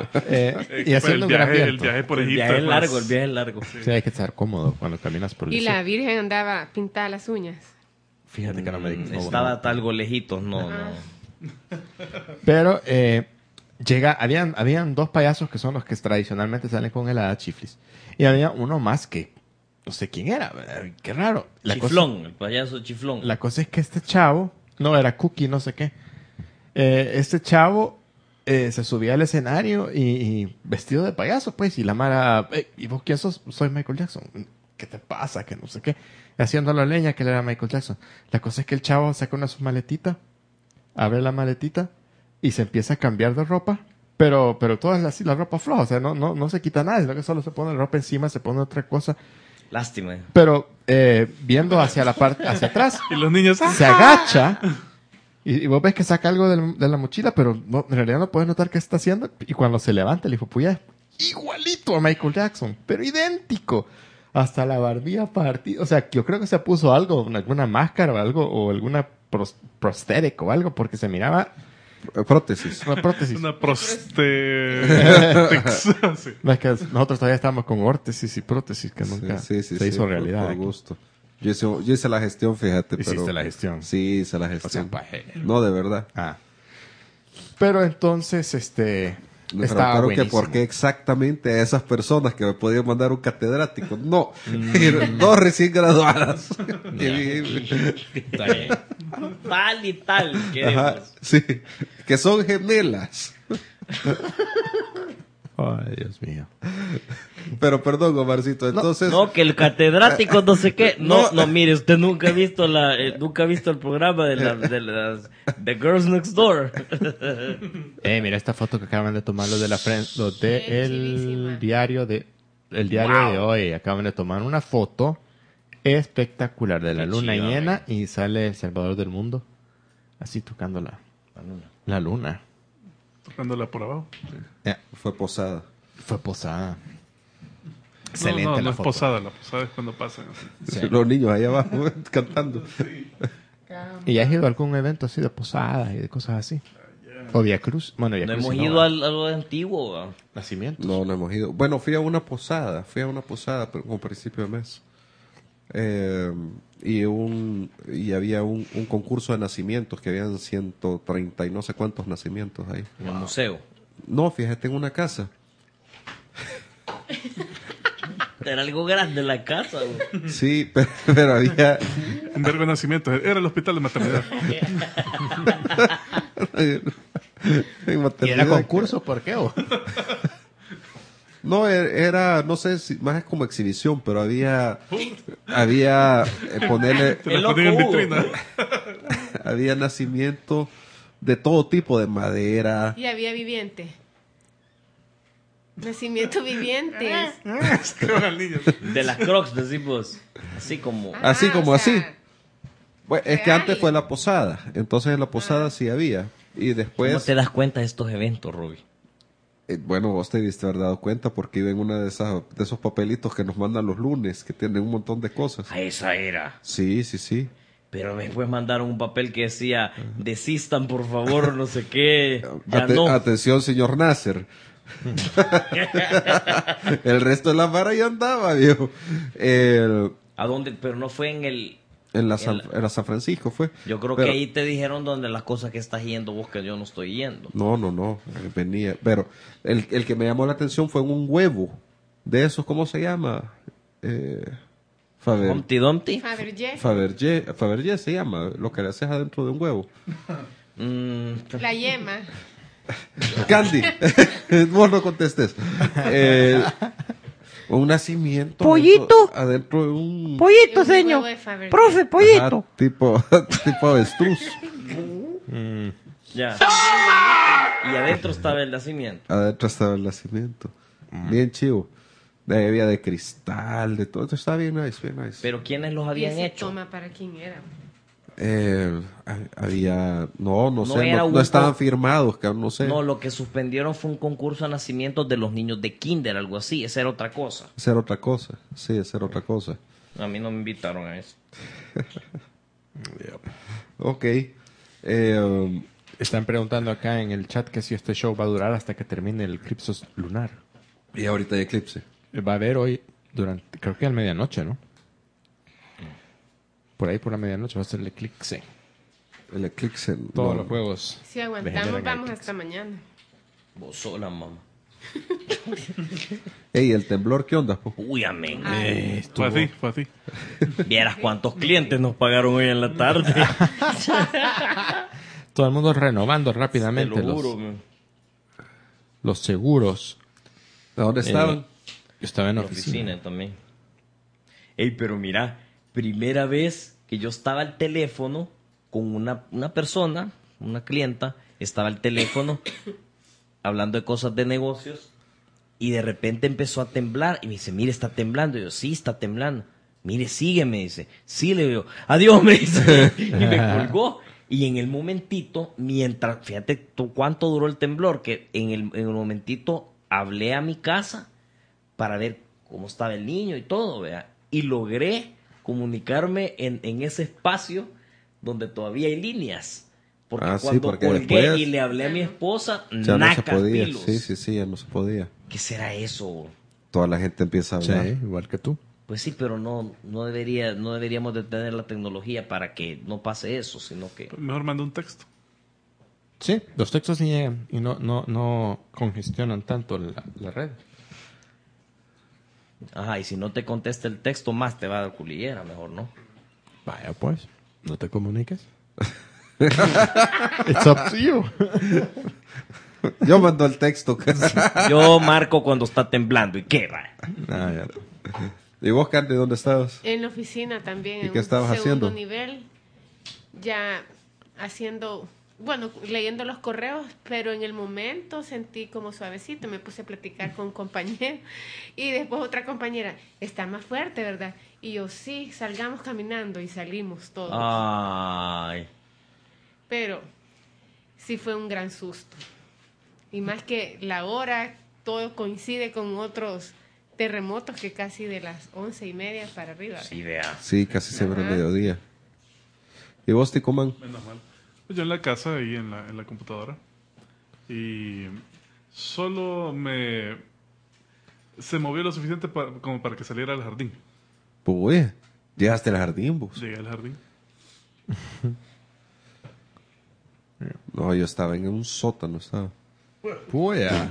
Eh, y Eh, haciendo el, un viaje, gran el viento. viaje por El Egipto. viaje es pues, largo, el viaje es largo. Sí, hay que estar cómodo cuando caminas por el Y la desierto. Virgen andaba pintada las uñas. Fíjate que no me Mm, no, Estaba no. algo lejitos, no, Ajá. no. Pero eh, llega, habían, habían dos payasos que son los que tradicionalmente salen con el hada chiflis. Y había uno más que no sé quién era, ¿verdad? Qué raro. La Chiflón, el payaso chiflón. Cosa, la cosa es que este chavo, no era Cookie, no sé qué. Eh, este chavo eh, se subía al escenario y, y vestido de payaso, pues, y la Mara, "Eh, ¿y vos quién sos? Soy Michael Jackson. ¿Qué te pasa? Que no sé qué. Haciendo la leña que él era Michael Jackson. La cosa es que el chavo saca una su maletita, abre la maletita y se empieza a cambiar de ropa, pero, pero toda la, así, la ropa floja, o sea, no, no, no se quita nada, sino que solo se pone la ropa encima, se pone otra cosa, Lástima. pero eh, viendo hacia la parte, hacia atrás, Y los niños. ¡ah! se agacha y, y vos ves que saca algo del- de la mochila, pero no- en realidad no puedes notar qué está haciendo, y cuando se levanta el hijo puya es igualito a Michael Jackson, pero idéntico. Hasta la barbilla partida. O sea, yo creo que se puso algo, alguna máscara o algo, o alguna pros- prosthetic o algo, porque se miraba Eh, Prótesis. una prótesis. Una proste... sí. No, es que nosotros todavía estamos con órtesis y prótesis que nunca Sí, sí, sí, se sí, hizo por- realidad. Por aquí. gusto. Yo hice, yo hice la gestión, fíjate. Hiciste pero, la gestión. Sí, hice la O sea, gestión. pajero. No, de verdad. Ah. Pero entonces, este... Me estaba preguntaron que buenísimo. por qué exactamente a esas personas que me podían mandar un catedrático. No, eran dos recién graduadas. Está bien. Tal y tal, queremos. Ajá, sí, que son gemelas. Ay, Dios mío. Pero perdón, Omarcito, entonces... No, que el catedrático no sé qué. No, No. no, mire, usted nunca ha visto la, eh, nunca ha visto el programa de, la, de las The Girls Next Door. Eh, mira esta foto que acaban de tomar los de la Fren- los de Sí, el chidísima. diario de el diario de hoy. Acaban de tomar una foto espectacular de la Qué luna chido, llena y sale el Salvador del mundo así tocando la, la luna. Tocándola por abajo. Eh, Fue posada. fue posada. No, Excelente no, la no es foto. posada. La posada es cuando pasan. Sí. Los niños ahí abajo cantando. ¿Y has ido a algún evento así de posadas y de cosas así? O Via Cruz. Bueno, Via No Cruz hemos sí, ido ¿verdad? al, a lo antiguo. ¿va? Nacimiento. No, no hemos ido. Bueno, fui a una posada. Fui a una posada pero como principio de mes. Eh, y un y había un, un concurso de nacimientos que habían ciento treinta y no sé cuántos nacimientos ahí. En el museo. No, fíjate, en una casa. Era algo grande la casa. güey. Sí, pero, pero había... Un vergo de nacimiento. Era el hospital de maternidad. en ¿Y era maternidad. concurso? ¿Por qué? o? No, er- era, no sé si más es como exhibición, pero había, había, eh, ponerle, Te El la ponían en loco Hugo. vitrina. había nacimiento de todo tipo, de madera. Y había viviente. Nacimiento vivientes. Qué van niños. De las crocs, decimos. Así como. Ah, Así como o sea, así. Bueno, es que real. antes fue la posada, entonces en la posada sí había. Y ¿Cómo después, te das cuenta de estos eventos, Robbie? eh, bueno, vos te diste haber dado cuenta porque iba en una de esas, de esos papelitos que nos mandan los lunes, que tienen un montón de cosas. A esa era. Sí, sí, sí. Pero después mandaron un papel que decía, desistan por favor, no sé qué. Ya Ate- no. Atención, señor Nasser. El resto de la vara ya andaba, viejo. El- ¿A dónde? Pero no fue en el... en, la San, El- en la San Francisco fue. Yo creo Pero- que ahí te dijeron donde las cosas que estás yendo vos que yo no estoy yendo. No, no, no. eh, Venía. Pero el, el que me llamó la atención fue un huevo. De esos, ¿cómo se llama? Eh, Faber, Humpty Dumpty. Fabergé, Fabergé, Fabergé se llama. Lo que le haces adentro de un huevo. Mm, la yema. Candy. Vos no contestes. Eh, un nacimiento. Pollito. Adentro, adentro de un... Pollito, Un señor. huevo de Fabergé. Profe, pollito. Ajá, tipo, tipo avestruz. ya. Y adentro estaba el nacimiento. Adentro estaba el nacimiento. Bien chivo. De había de cristal, de todo. Esto está bien nice, bien nice. Pero ¿quiénes los ¿Y habían ese hecho? toma para quién era? Eh, ha- había... No, no, No sé. era No, un no estaban co- firmados, cabrón, no sé. No, lo que suspendieron fue un concurso de nacimiento de los niños de kinder, algo así. Esa era otra cosa. Esa era otra cosa. Sí, esa era otra cosa. A mí no me invitaron a eso. Ok. Eh, um, Están preguntando acá en el chat que si este show va a durar hasta que termine el eclipse lunar. y ahorita hay eclipse. Va a haber hoy, durante, creo que a medianoche, ¿no? Por ahí por la medianoche va a ser el eclipse. El eclipse. Todos no. los juegos. Si aguantamos, degeneran vamos eclipse. hasta mañana. Vos sola, mamá. Ey, el temblor, ¿qué onda? po? Uy, amén. Eh, Fue estuvo- así, fue así. Vieras cuántos clientes nos pagaron hoy en la tarde. Todo el mundo renovando Te rápidamente lo los, juro, man. los seguros. ¿De dónde estaban? Yo estaba en En la la oficina. oficina también. Ey, pero mira, primera vez que yo estaba al teléfono con una, una persona, una clienta, estaba al teléfono hablando de cosas de negocios y de repente empezó a temblar y me dice, mire, está temblando. Y yo, sí, está temblando. Mire, sigue, me dice. Sí, le digo, adiós, me dice. Y me colgó. Y en el momentito, mientras, fíjate tú cuánto duró el temblor, que en el, en el momentito hablé a mi casa para ver cómo estaba el niño y todo, ¿vea? Y logré comunicarme en, en ese espacio donde todavía hay líneas. Porque Ah, sí, cuando porque colgué después y le hablé a mi esposa, Ya no se nacas podía. pilos. Sí, sí, sí, ya no se podía. ¿Qué será eso? Toda la gente empieza a Sí, hablar. igual que tú. Pues sí, pero no, no debería, no deberíamos de tener la tecnología para que no pase eso, sino que Mejor manda un texto. Sí, los textos sí llegan y no, no, no congestionan tanto la, la red. ajá, y si no te contesta el texto más te va a dar culillera, mejor no. Vaya pues, no te comuniques. It's up to you. Yo mando el texto. Yo marco cuando está temblando y qué va. Ah, ya. ¿Y vos, Candy, dónde estabas? En la oficina también. ¿Y en qué un estabas segundo haciendo? nivel, ya haciendo, bueno, leyendo los correos, pero en el momento sentí como suavecito, me puse a platicar con un compañero y después otra compañera, está más fuerte, ¿verdad? Y yo, sí, salgamos caminando y salimos todos. Ay. Pero sí fue un gran susto. Y más que la hora, todo coincide con otros terremotos que casi de las once y media para arriba. Sí, vea. Sí, casi siempre Ajá. a mediodía. ¿Y vos, Ticomán? Menos mal. Pues yo en la casa, ahí en la, en la computadora. Y solo me... Se movió lo suficiente pa- como para que saliera al jardín. Pues, llegaste al jardín, vos. Llegué al jardín. No, yo estaba en un sótano, estaba. Puya.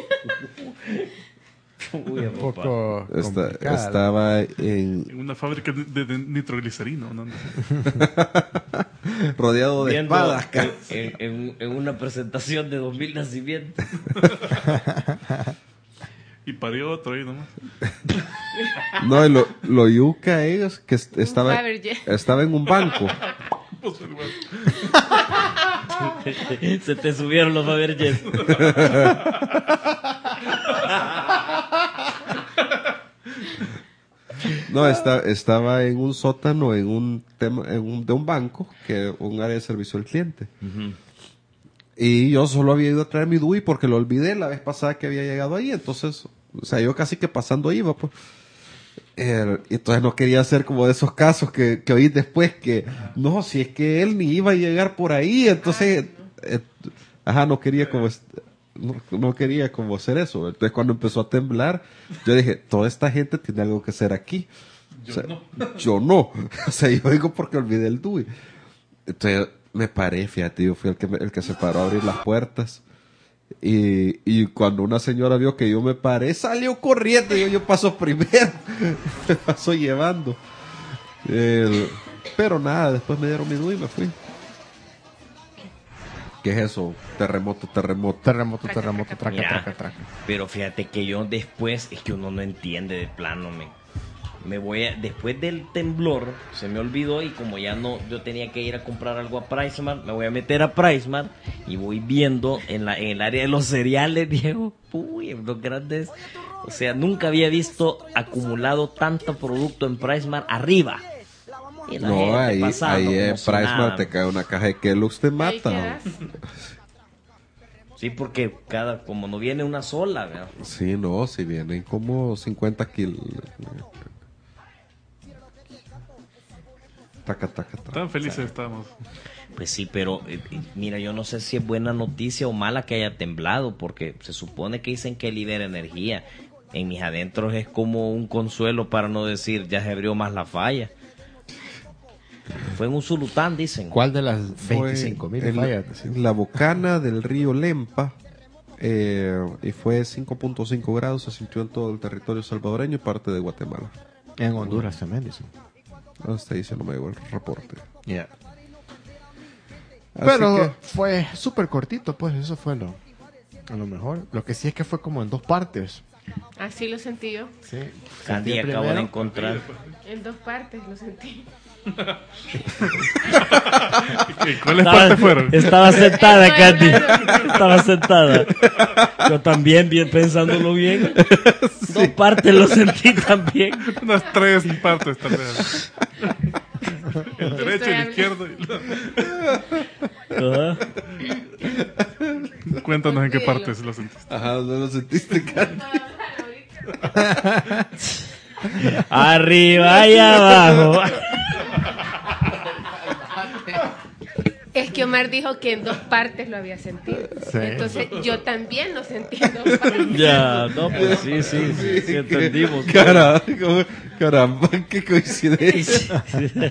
Uy, Un poco Esta- complicada. estaba en, En una fábrica de, de- de nitroglicerina. ¿no? rodeado de Viendo espadas. ca- en, en- en una presentación de dos mil nacimientos. Y parió otro ahí nomás. No, y lo, lo yuca ellos que est- estaba, Fabergé. estaba en un banco. Pues, el güey. Se te subieron los Fabergé. No, está, estaba en un sótano, en un tema, en un, de un banco, que un área de servicio al cliente. Y yo solo había ido a traer mi D U I porque lo olvidé la vez pasada que había llegado ahí. Entonces, o sea, yo casi que pasando iba, pues. Eh, y entonces no quería hacer como de esos casos que, que oí después que, no, si es que él ni iba a llegar por ahí, entonces, eh, ajá, no quería como, est- no, no quería como hacer eso. Entonces cuando empezó a temblar, yo dije, toda esta gente tiene algo que hacer aquí. Yo O sea, no. yo no. O sea, yo digo porque olvidé el D U I. Entonces me paré, fíjate, yo fui el que, me- el que se paró a abrir las puertas. Y, y cuando una señora vio que yo me paré, salió corriendo. Y yo, yo paso primero. Me pasó llevando. El- pero nada, después me dieron mi D U I y me fui. ¿Qué es eso? Terremoto, terremoto. Terremoto, terremoto, traca, Mira, traca, traca. pero fíjate que yo después, es que uno no entiende de plano, me, me voy a, después del temblor, se me olvidó y como ya no, yo tenía que ir a comprar algo a PriceMart, me voy a meter a PriceMart y voy viendo en la, en el área de los cereales, Diego, uy, en los grandes O sea, nunca había visto acumulado tanto producto en PriceMart arriba. Y la No, gente ahí, pasando ahí como en si nada. PriceMart te cae una caja de Kellogg's, te Ahí mata. quedas. Sí, porque cada, como no viene una sola, ¿verdad? Sí, no, si vienen como cincuenta kilos. Taca, taca, taca. Tan felices estamos. Pues sí, pero eh, eh, mira, yo no sé si es buena noticia o mala que haya temblado, porque se supone que dicen que libera energía. En mis adentros es como un consuelo para no decir ya se abrió más la falla. Fue en un Zulután, dicen. ¿Cuál de las Fue veinticinco mil en, fallas? en la bocana del río Lempa, eh, y fue cinco punto cinco grados, se sintió en todo el territorio salvadoreño y parte de Guatemala. En Honduras también, dicen. Hasta ahí se no me llegó el reporte. Yeah. Así Pero que, fue súper cortito, pues eso fue lo, a lo mejor. Lo que sí es que fue como en dos partes. Así lo sentí yo. Sí. Candy Sentí acabo de primero- encontrar. En dos partes lo sentí. ¿Y cuáles partes fueron? Estaba sentada, Estoy Candy. hablando. Estaba sentada. Yo también, bien pensándolo bien. Dos partes lo sentí también. Unas tres partes tal vez. El derecho, el hablando. izquierdo. y- Cuéntanos en qué partes lo sentiste. ajá, ¿no lo sentiste, Candy? Arriba y abajo. Es que Omar dijo que en dos partes lo había sentido. Sí. Entonces yo también lo sentí en dos partes. Ya, no, pues sí, sí, sí, sí, entendimos. Cara, como- caramba, qué coincidencia.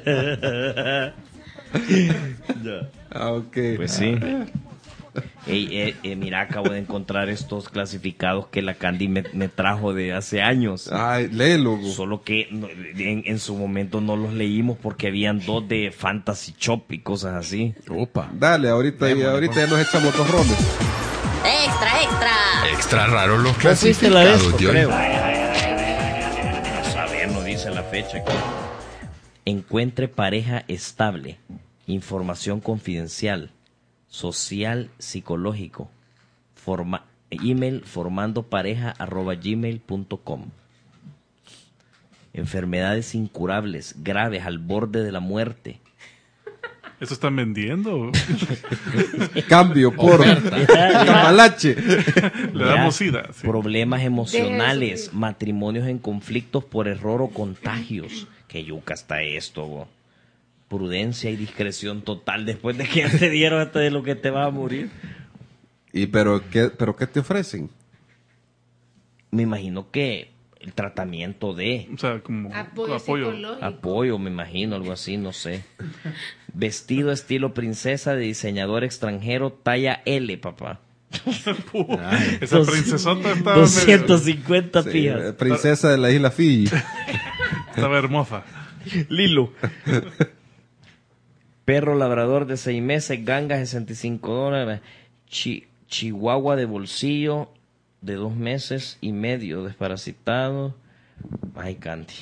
Ya. Ah, ok. Pues sí. Ey, eh, eh, mira, acabo de encontrar estos clasificados que la Candy me, me trajo de hace años. Ay, léelo. Gu. Solo que no- en, en su momento no los leímos porque habían dos de Fantasy Shop y cosas así. Opa. Dale, ahorita, ya, ahorita ya nos echamos dos rones. Extra, extra. Extra raro los ¿Vos fuiste la de esto, clasificados de hoy. creo? A saber, no dice la fecha aquí. Encuentre pareja estable. Información confidencial. Social psicológico. Forma, email formando pareja arroba gmail punto com. Enfermedades incurables, graves, al borde de la muerte. ¿Eso están vendiendo? Cambio por Camalache. Le Ya, damos sida. sí. Problemas emocionales, Deje de matrimonios en conflictos por error o contagios. Que yuca está esto, bo. Prudencia y discreción total después de que ya te dieron hasta de lo que te va a morir. ¿Y pero qué, pero qué te ofrecen? Me imagino que el tratamiento de O sea, como Apoyo, apoyo. psicológico. apoyo, me imagino, algo así, no sé. Vestido estilo princesa de diseñador extranjero, talla L, papá. Uh, esa Dos- princesota estaba, doscientos cincuenta Sí, eh, pijas. princesa de la isla Fiji. medio- estaba hermosa. Lilo. Perro labrador de seis meses, ganga sesenta y cinco dólares. Chi- chihuahua de bolsillo de dos meses y medio, desparasitado. Ay, Candy.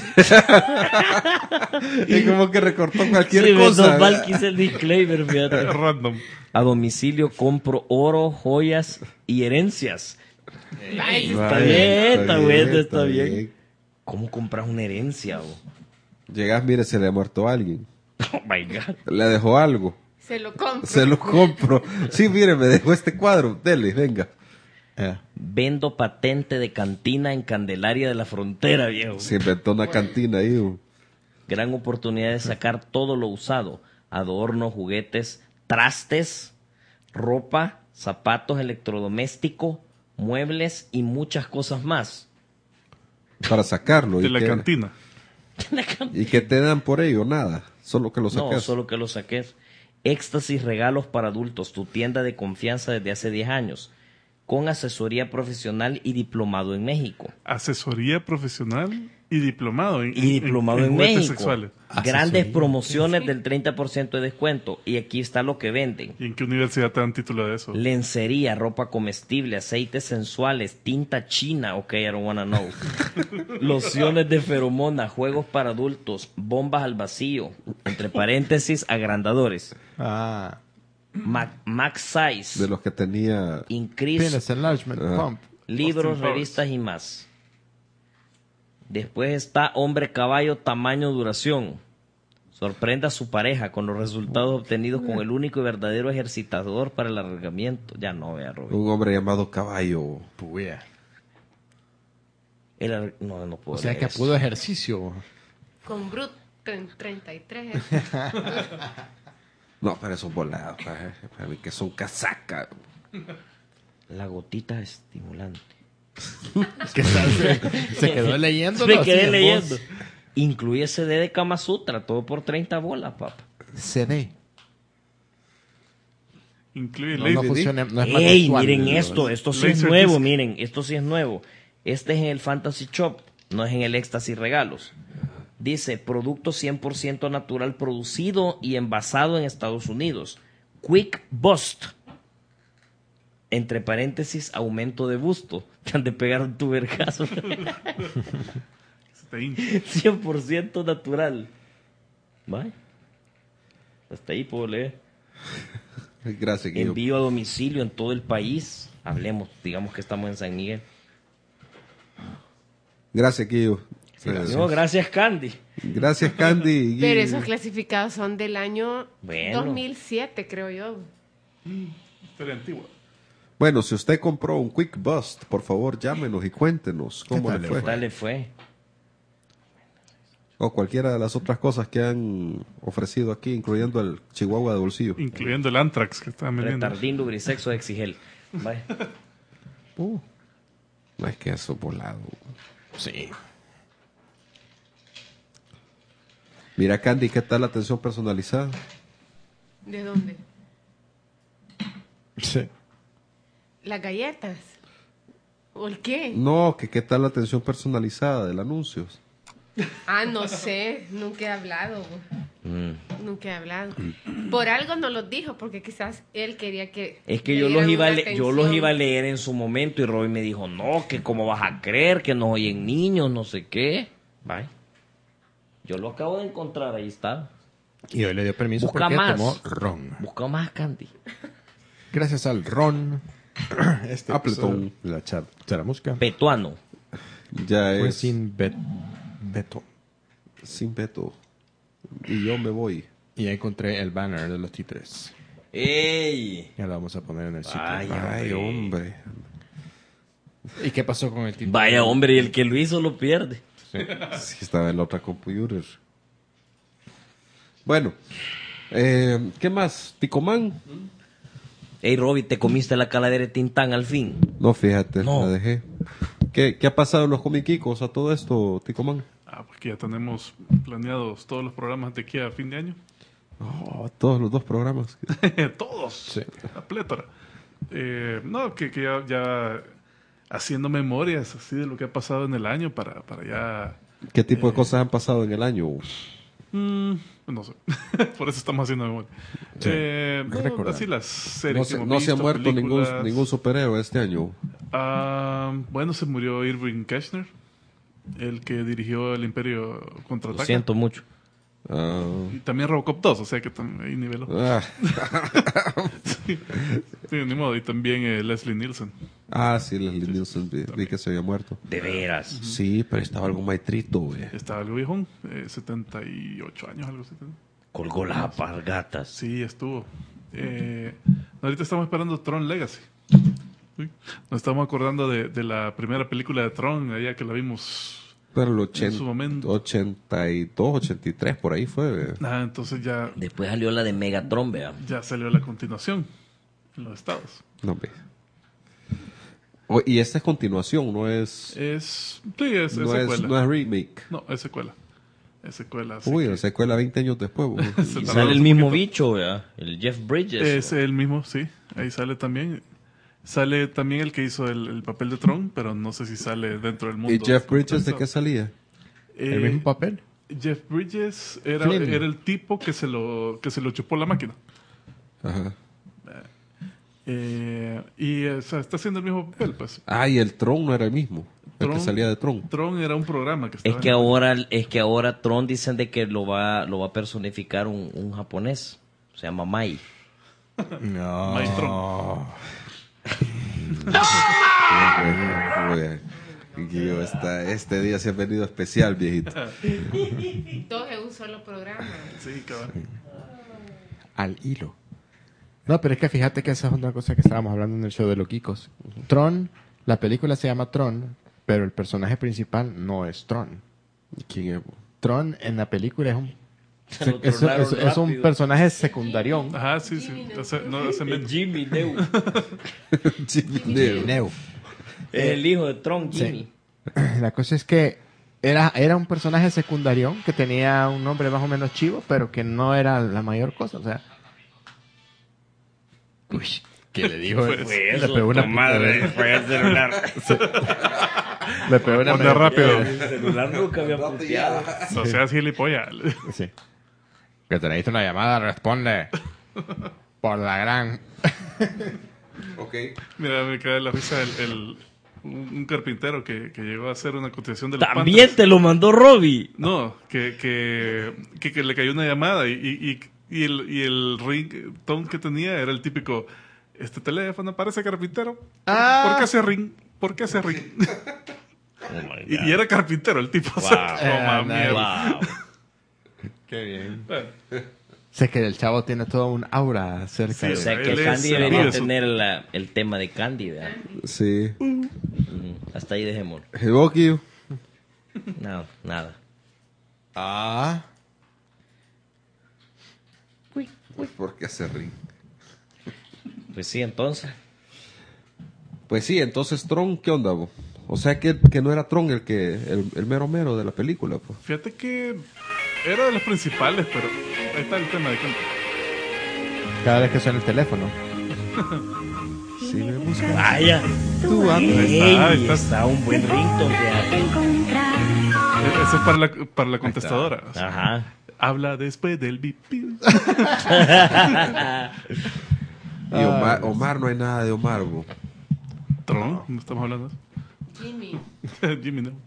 Y como que recortó cualquier Sí, cosa. menos mal que hice el disclaimer, fíjate. Random. A domicilio compro oro, joyas y herencias. Ay, Está Vale, bien, está bueno, está bien. bien. ¿Cómo compras una herencia? Oh, Llegas, mire, se le ha muerto a alguien. oh my God. Le dejó algo. se lo compro. Se lo compro. Sí, mire, me dejó este cuadro. Dele, venga. Vendo patente de cantina en Candelaria de la Frontera, viejo. Se inventó una cantina ahí. uh. Gran oportunidad de sacar todo lo usado. Adornos, juguetes, trastes, ropa, zapatos, electrodoméstico, muebles y muchas cosas más. Para sacarlo. De ¿Y la qué- cantina. ¿Y qué te dan por ello? Nada. Solo que lo No, saques. solo que lo saques. Éxtasis regalos para adultos, tu tienda de confianza desde hace diez años. Con asesoría profesional y diplomado en México. Asesoría profesional y diplomado en, Y diplomado en, juguetes México. sexuales. Grandes promociones del treinta por ciento de descuento. Y aquí está lo que venden. ¿Y en qué universidad te dan título de eso? Lencería, ropa comestible, aceites sensuales, tinta china, ok, I don't wanna know. Lociones de feromona, juegos para adultos, bombas al vacío, entre paréntesis, agrandadores. Ah. Ma- Max Size, De los que tenía. Increase, Penis enlargement Ajá. pump. libros, Austin Powers. revistas y más. Después está Hombre Caballo, tamaño, duración. Sorprenda a su pareja con los resultados obtenidos con el único y verdadero ejercitador para el alargamiento. Ya no, vea, Robin. Un hombre llamado Caballo. Puya. El ar- no, no puedo O sea leer que eso. pudo ejercicio. Con Brut tre- treinta y tres. No, pero esos volados, para, para mí que son casacas. La gotita estimulante. ¿Qué tal? Se, se quedó leyendo. Me quedé leyendo. Incluye C D de Kama Sutra, todo por treinta bolas, papá. C D. Incluye No, Lady no D. funciona. No es más Ey, visual, miren ¿no? esto, esto sí es Laser nuevo, disc. miren, esto sí es nuevo. Este es en el Fantasy Shop, no es en el Éxtasis Regalos. Dice, producto cien por ciento natural producido y envasado en Estados Unidos. Quick Bust. Entre paréntesis, aumento de busto. Te han de pegar un tu vergazo. Se te hincha. cien por ciento natural. ¿Vale? Hasta ahí puedo leer. Gracias, Guillo. Envío a domicilio en todo el país. Hablemos, digamos que estamos en San Miguel. Gracias, Guillo. No, gracias, Candy. Gracias, Candy. Guillo. Pero esos clasificados son del año Bueno. dos mil siete, creo yo. Historia antigua. Bueno, si usted compró un Quick Bust, por favor, llámenos y cuéntenos cómo tal le le fue. ¿Qué tal le fue? O cualquiera de las otras cosas que han ofrecido aquí, incluyendo el Chihuahua de bolsillo. Incluyendo el Antrax que estaban vendiendo. Retardín, lubricexo, exigel. Vaya. Uh, no es que eso volado. Sí. Mira, Candy, ¿qué tal la atención personalizada? ¿De dónde? Sí. ¿Las galletas? ¿O el qué? No, que qué tal la atención personalizada del anuncio. Ah, no sé, nunca he hablado. Mm. Nunca he hablado. Por algo no los dijo, porque quizás él quería que... Es que le yo los, dieran iba a una le- yo los atención. iba a leer en su momento y Robin me dijo, no, que cómo vas a creer, que no oyen niños, no sé qué. Vaya. Yo lo acabo de encontrar, ahí está. Y hoy le dio permiso Busca porque más. tomó ron. Busca más, Candy. Gracias al ron. Este Appleton. episodio de la char charamusca Petuano. Ya fue es sin bet Beto. sin veto. Y yo me voy. Y ya encontré el banner de los títeres. ¡Ey! Ya lo vamos a poner en el sitio. Vaya. Ay, hombre. ¿Y qué pasó con el títere? Vaya, hombre, y el que lo hizo lo pierde. Sí, estaba en la otra computer. Bueno, eh, ¿qué más? ¿Ticomán? Ey, Robin, ¿te comiste la caladera de Tintán al fin? No, fíjate, No. la dejé. ¿Qué, ¿Qué ha pasado en los comiquicos a todo esto, Ticomán? Ah, pues que ya tenemos planeados todos los programas de aquí a fin de año. Oh, todos los dos programas. Todos. Sí. La plétora. Eh, no, que, que ya, ya haciendo memorias así de lo que ha pasado en el año para, para ya... ¿Qué tipo de cosas han pasado en el año? Mm, no sé. Por eso estamos haciendo memoria. Sí. Eh, no, Recordar. así las No series se, que hemos no se ha visto, muerto ningún, películas. ningún superhéroe este año. Ah, bueno, se murió Irving Kershner, el que dirigió El Imperio Lo Contraataca. siento mucho. Ah, Y también Robocop dos, o sea que tam- ahí niveló. ah, Sí, ni modo. Y también eh, Leslie Nielsen. ah, sí, Leslie Nielsen vi, vi que se había muerto. De veras. Sí, pero estaba algo maitrito, güey. Estaba algo viejón, eh, setenta y ocho años, algo así. Colgó las alpargatas. Sí, estuvo. Eh, ahorita estamos esperando Tron Legacy. Uy, Nos estamos acordando de, de la primera película de Tron, allá que la vimos. Pero el En ochenta, su momento. ochenta y dos, ochenta y tres, por ahí fue. güey. Ah, entonces ya, Después salió la de Megatron, vea. ya salió la continuación en los estados. No, ve. O- y esta es continuación, no es, Es, sí, es, es no es, secuela. no es remake. No, es secuela. Es secuela. así Uy, que la secuela veinte años después. güey. se Y tardó sale el un mismo poquito. bicho, vea. El Jeff Bridges. Es el mismo, sí. Ahí sale también. Sale también el que hizo el, el papel de Tron, pero no sé si sale dentro del mundo. ¿Y Jeff Bridges de qué salía? Eh, ¿El mismo papel? Jeff Bridges era, Flynn. era el tipo que se lo que se lo chupó la máquina. Ajá. Eh, y o sea, está haciendo el mismo papel, pues. Ah, y el Tron no era el mismo. El que Tron- salía de Tron. Tron era un programa que Es estaba que en- ahora, es que ahora Tron dicen de que lo va, lo va a personificar un, un japonés. Se llama Mai. No. Maestro. Muy bien. Guillo, está, este día se ha venido especial, viejito. Dos en un solo programa. Sí, cabrón. Al hilo. No, pero es que fíjate que esa es otra cosa que estábamos hablando en el show de los Kikos. Tron, la película se llama Tron, pero el personaje principal no es Tron. ¿Quién es? Tron en la película es un Se lo es, tronaron es- es un rápido. personaje secundario. Ajá, sí, sí. Hace, no, hace El menos. Jimmy Neu. Jimmy Neu. Neo. Es el hijo de Tron, Jimmy. La cosa es que era, era un personaje secundario que tenía un nombre más o menos chivo, pero que no era la mayor cosa. O sea, uy, ¿qué le dijo? Pues, Fue le eso, pegó una tu madre. puta- Fue el celular. le pegó una Ponte rápido. El celular nunca había puteado. O sea, gilipollas. Sí. Que te necesito una llamada, responde. Por la gran. Ok. Mira, me cae la risa el, el- un, un carpintero que, que llegó a hacer una cotización de los También Panthers. te lo mandó Robbie. No, que, que, que, que le cayó una llamada y, y, y, y el, y el ringtone que tenía era el típico, este teléfono parece carpintero. Ah. ¿Por qué hace ring? ¿Por qué hace ring? Oh my y, y era carpintero el tipo. O sea, Wow. toma Eh, mierda. Wow. Qué bien. Bueno, Sé que el chavo tiene todo un aura acerca Sí, de... O sea que Él es Candy el debería líder, su- tener la- el tema de Candy, ¿verdad? Sí. Ujú. Hasta ahí dejémoslo. ¿Y vos, Guillo? No, nada. Ah. ¿Por qué hace ring? Pues sí, entonces. Pues sí, entonces Tron, ¿qué onda, vos? O sea que, que no era Tron el que el, el mero mero de la película, pues. fíjate que era de los principales, pero ahí está el tema de Candy. Cada vez que suena el teléfono. Sí, me busca. Vaya. Tú, anda. Ey, Ahí está, ahí está. está un buen ringtone, fíjate. E- Ese es para la, para la contestadora. O sea, Ajá. habla después del bip. Y Omar, Omar, no hay nada de Omar, vos. Tron, no estamos hablando. Jimmy. Jimmy, no.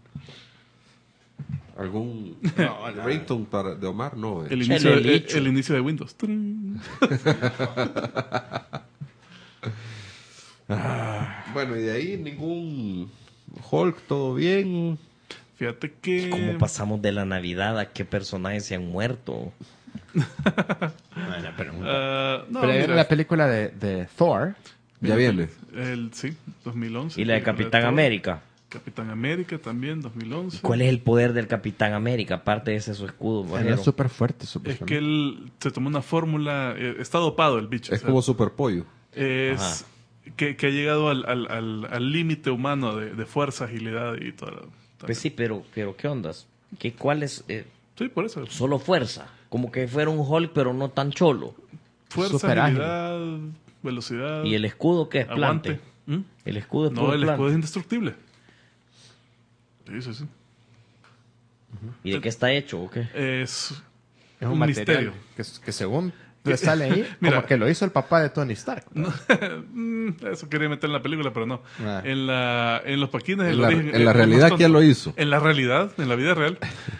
¿Algún ringtone para, de Omar? No, eh. El inicio, de, el, Chelelicho. el inicio de Windows. Trin. Bueno, y de ahí ningún Hulk, todo bien. Fíjate que. ¿Cómo pasamos de la Navidad a qué personajes se han muerto? Buena pregunta. Ah, no, Pero mira, era la película de, de Thor. Ya viene. el, sí, dos mil once. ¿Y la de Capitán Thor. América? Capitán América también, dos mil once. ¿Cuál es el poder del Capitán América? Aparte de ese su escudo. Era guerrero? súper fuerte, Es supuestamente. que él se tomó una fórmula. eh, está dopado el bicho. Es o sea, como Super Pollo. es que, que ha llegado al al- al- al límite humano de, de fuerza, agilidad y todo. lo- Pues sí, pero, pero ¿qué ondas? ¿Qué, ¿Cuál es? eh, Sí, por eso. solo fuerza. Como que fuera un Hulk, pero no tan cholo. Fuerza, Súper ágil. agilidad, velocidad. ¿Y el escudo qué es? aguante. Plante. ¿Mm? El escudo es No, puro el plante. escudo es indestructible. Sí, sí, sí. ¿Y de qué está hecho o qué? Es, Es un, un material misterio. que, que según le sale ahí, Mira. como que lo hizo el papá de Tony Stark. Mm, Eso quería meter en la película, pero no. Ah. En, la, en los paquines del En la, origen. en la es realidad, más ¿quién tonto. lo hizo? En la realidad, en la vida real.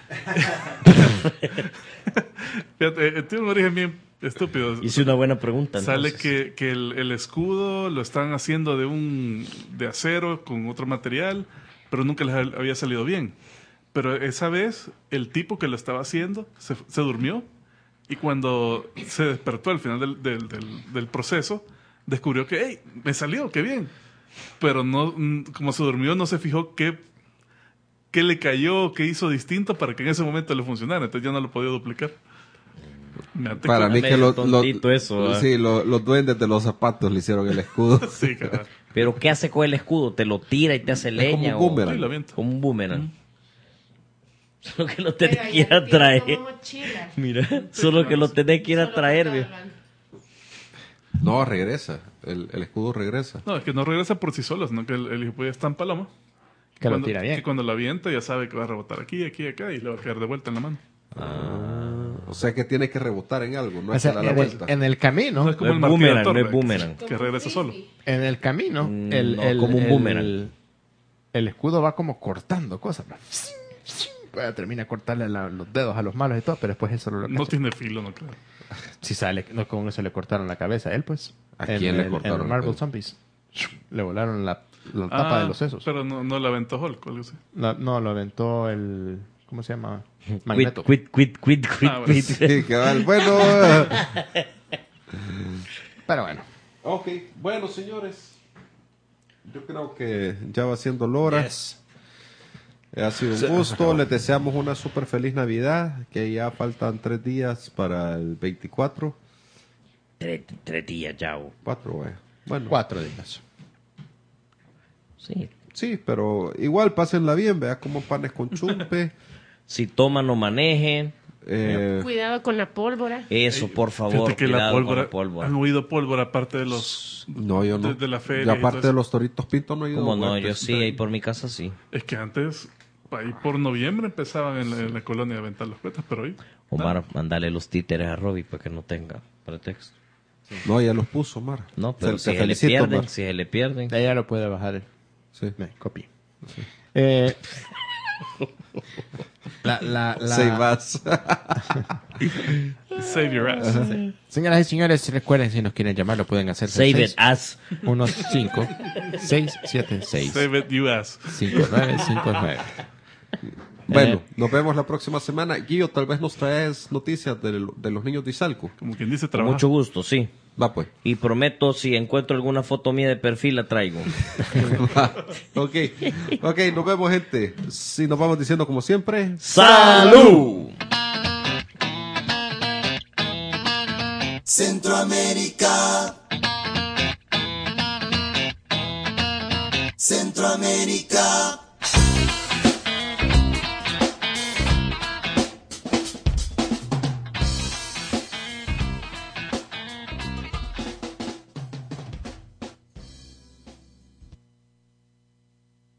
Fíjate, eh, tiene un origen bien estúpido. Hice una buena pregunta. Sale entonces. que, que el, el escudo lo están haciendo de un de acero con otro material, pero nunca les había salido bien. Pero esa vez el tipo que lo estaba haciendo se, se durmió y cuando se despertó al final del, del, del- del proceso descubrió que, hey, me salió, qué bien. Pero no, mm, como se durmió no se fijó qué, qué le cayó, qué hizo distinto para que en ese momento le funcionara. Entonces ya no lo podía duplicar. Me ate- Para mí que medio lo- lo- tontito eso, ¿eh? sí, lo- los duendes de los zapatos le hicieron el escudo. Sí, cabrón. Pero ¿qué hace con el escudo? ¿Te lo tira y te hace Es leña? como un o- boomerang. Sí, lo aviento. Como un boomerang. Solo que lo Pero tenés ahí que ir a tiene traer. como mochila. Mira, solo que lo tenés que ir a Solo traer. está viejo. hablando. No, regresa. El, el escudo regresa. No, es que no regresa por sí solo, sino que el, el hijo puede estar en paloma. Que lo Cuando- tira bien. Que cuando lo avienta ya sabe que va a rebotar aquí, aquí, acá y le va a caer de vuelta en la mano. O sea que tiene que rebotar en algo, no O es sea, que da la en, el, vuelta. en el camino, No es como No el es martillo de boomerang, Thor, no es que- boomerang. Que regresa solo. en el camino, Mm, el, no, el- como un el- boomerang. el escudo va como cortando cosas. Pues, termina de cortarle la- los dedos a los malos y todo, pero después eso lo No cacha. tiene filo, no creo. Si sale, no, con eso le cortaron la cabeza a él, pues. ¿A En quién le el- cortaron En la Marvel cabeza? Zombies. Le volaron la la tapa Ah, de los sesos. Pero no, no la aventó Hulk o algo así. La- no, lo aventó el... ¿Cómo se llama? Quit, Magneto. quit, quit, quit, quit, Ah, bueno. quit. Sí, cabal. Bueno. Pero bueno. Ok, bueno, señores. Yo creo que ya va siendo la hora. Ha sido un gusto. Les deseamos una súper feliz Navidad. Que ya faltan tres días para el veinticuatro. Tres, tres días, chavo. Cuatro, güey. Bueno, Cuatro días. Sí. sí, pero igual pásenla bien. Vea como panes con chumpe. Si toman, no manejen. Eh, Cuidado con la pólvora. Eso, por favor, Fíjate que la cuidado con pólvora, la pólvora. han oído pólvora aparte de los... no, yo no. De, de la feria. Y y aparte todo de eso. los toritos pintos no he ido. ¿Cómo no? güey. Yo sí, ahí por mi casa sí. Es que antes, ahí por noviembre empezaban en la, en la colonia a aventar los cohetes, pero hoy... Omar, mandale los títeres a Robbie para que no tenga pretexto. No, ya los puso, Mar. No, pero Se- si te se le felicito, pierden, Mar. si se le pierden. Ella lo puede bajar. Sí. Me copy. Eh, la, la, la... Seis más. Save your ass. Señoras y señores, recuerden, si nos quieren llamar, lo pueden hacer. Save it as. uno cinco seis siete seis Save it, you ass. cinco nueve cinco nueve. Bueno, Eh, nos vemos la próxima semana. Guillo, tal vez nos traes noticias de, de los niños de Izalco. Como quien dice, Con trabaja. mucho gusto, sí. Va pues. Y prometo, si encuentro alguna foto mía de perfil, la traigo. ok, ok, nos vemos, gente. Si nos vamos diciendo como siempre. ¡Salud! Centroamérica. Centroamérica.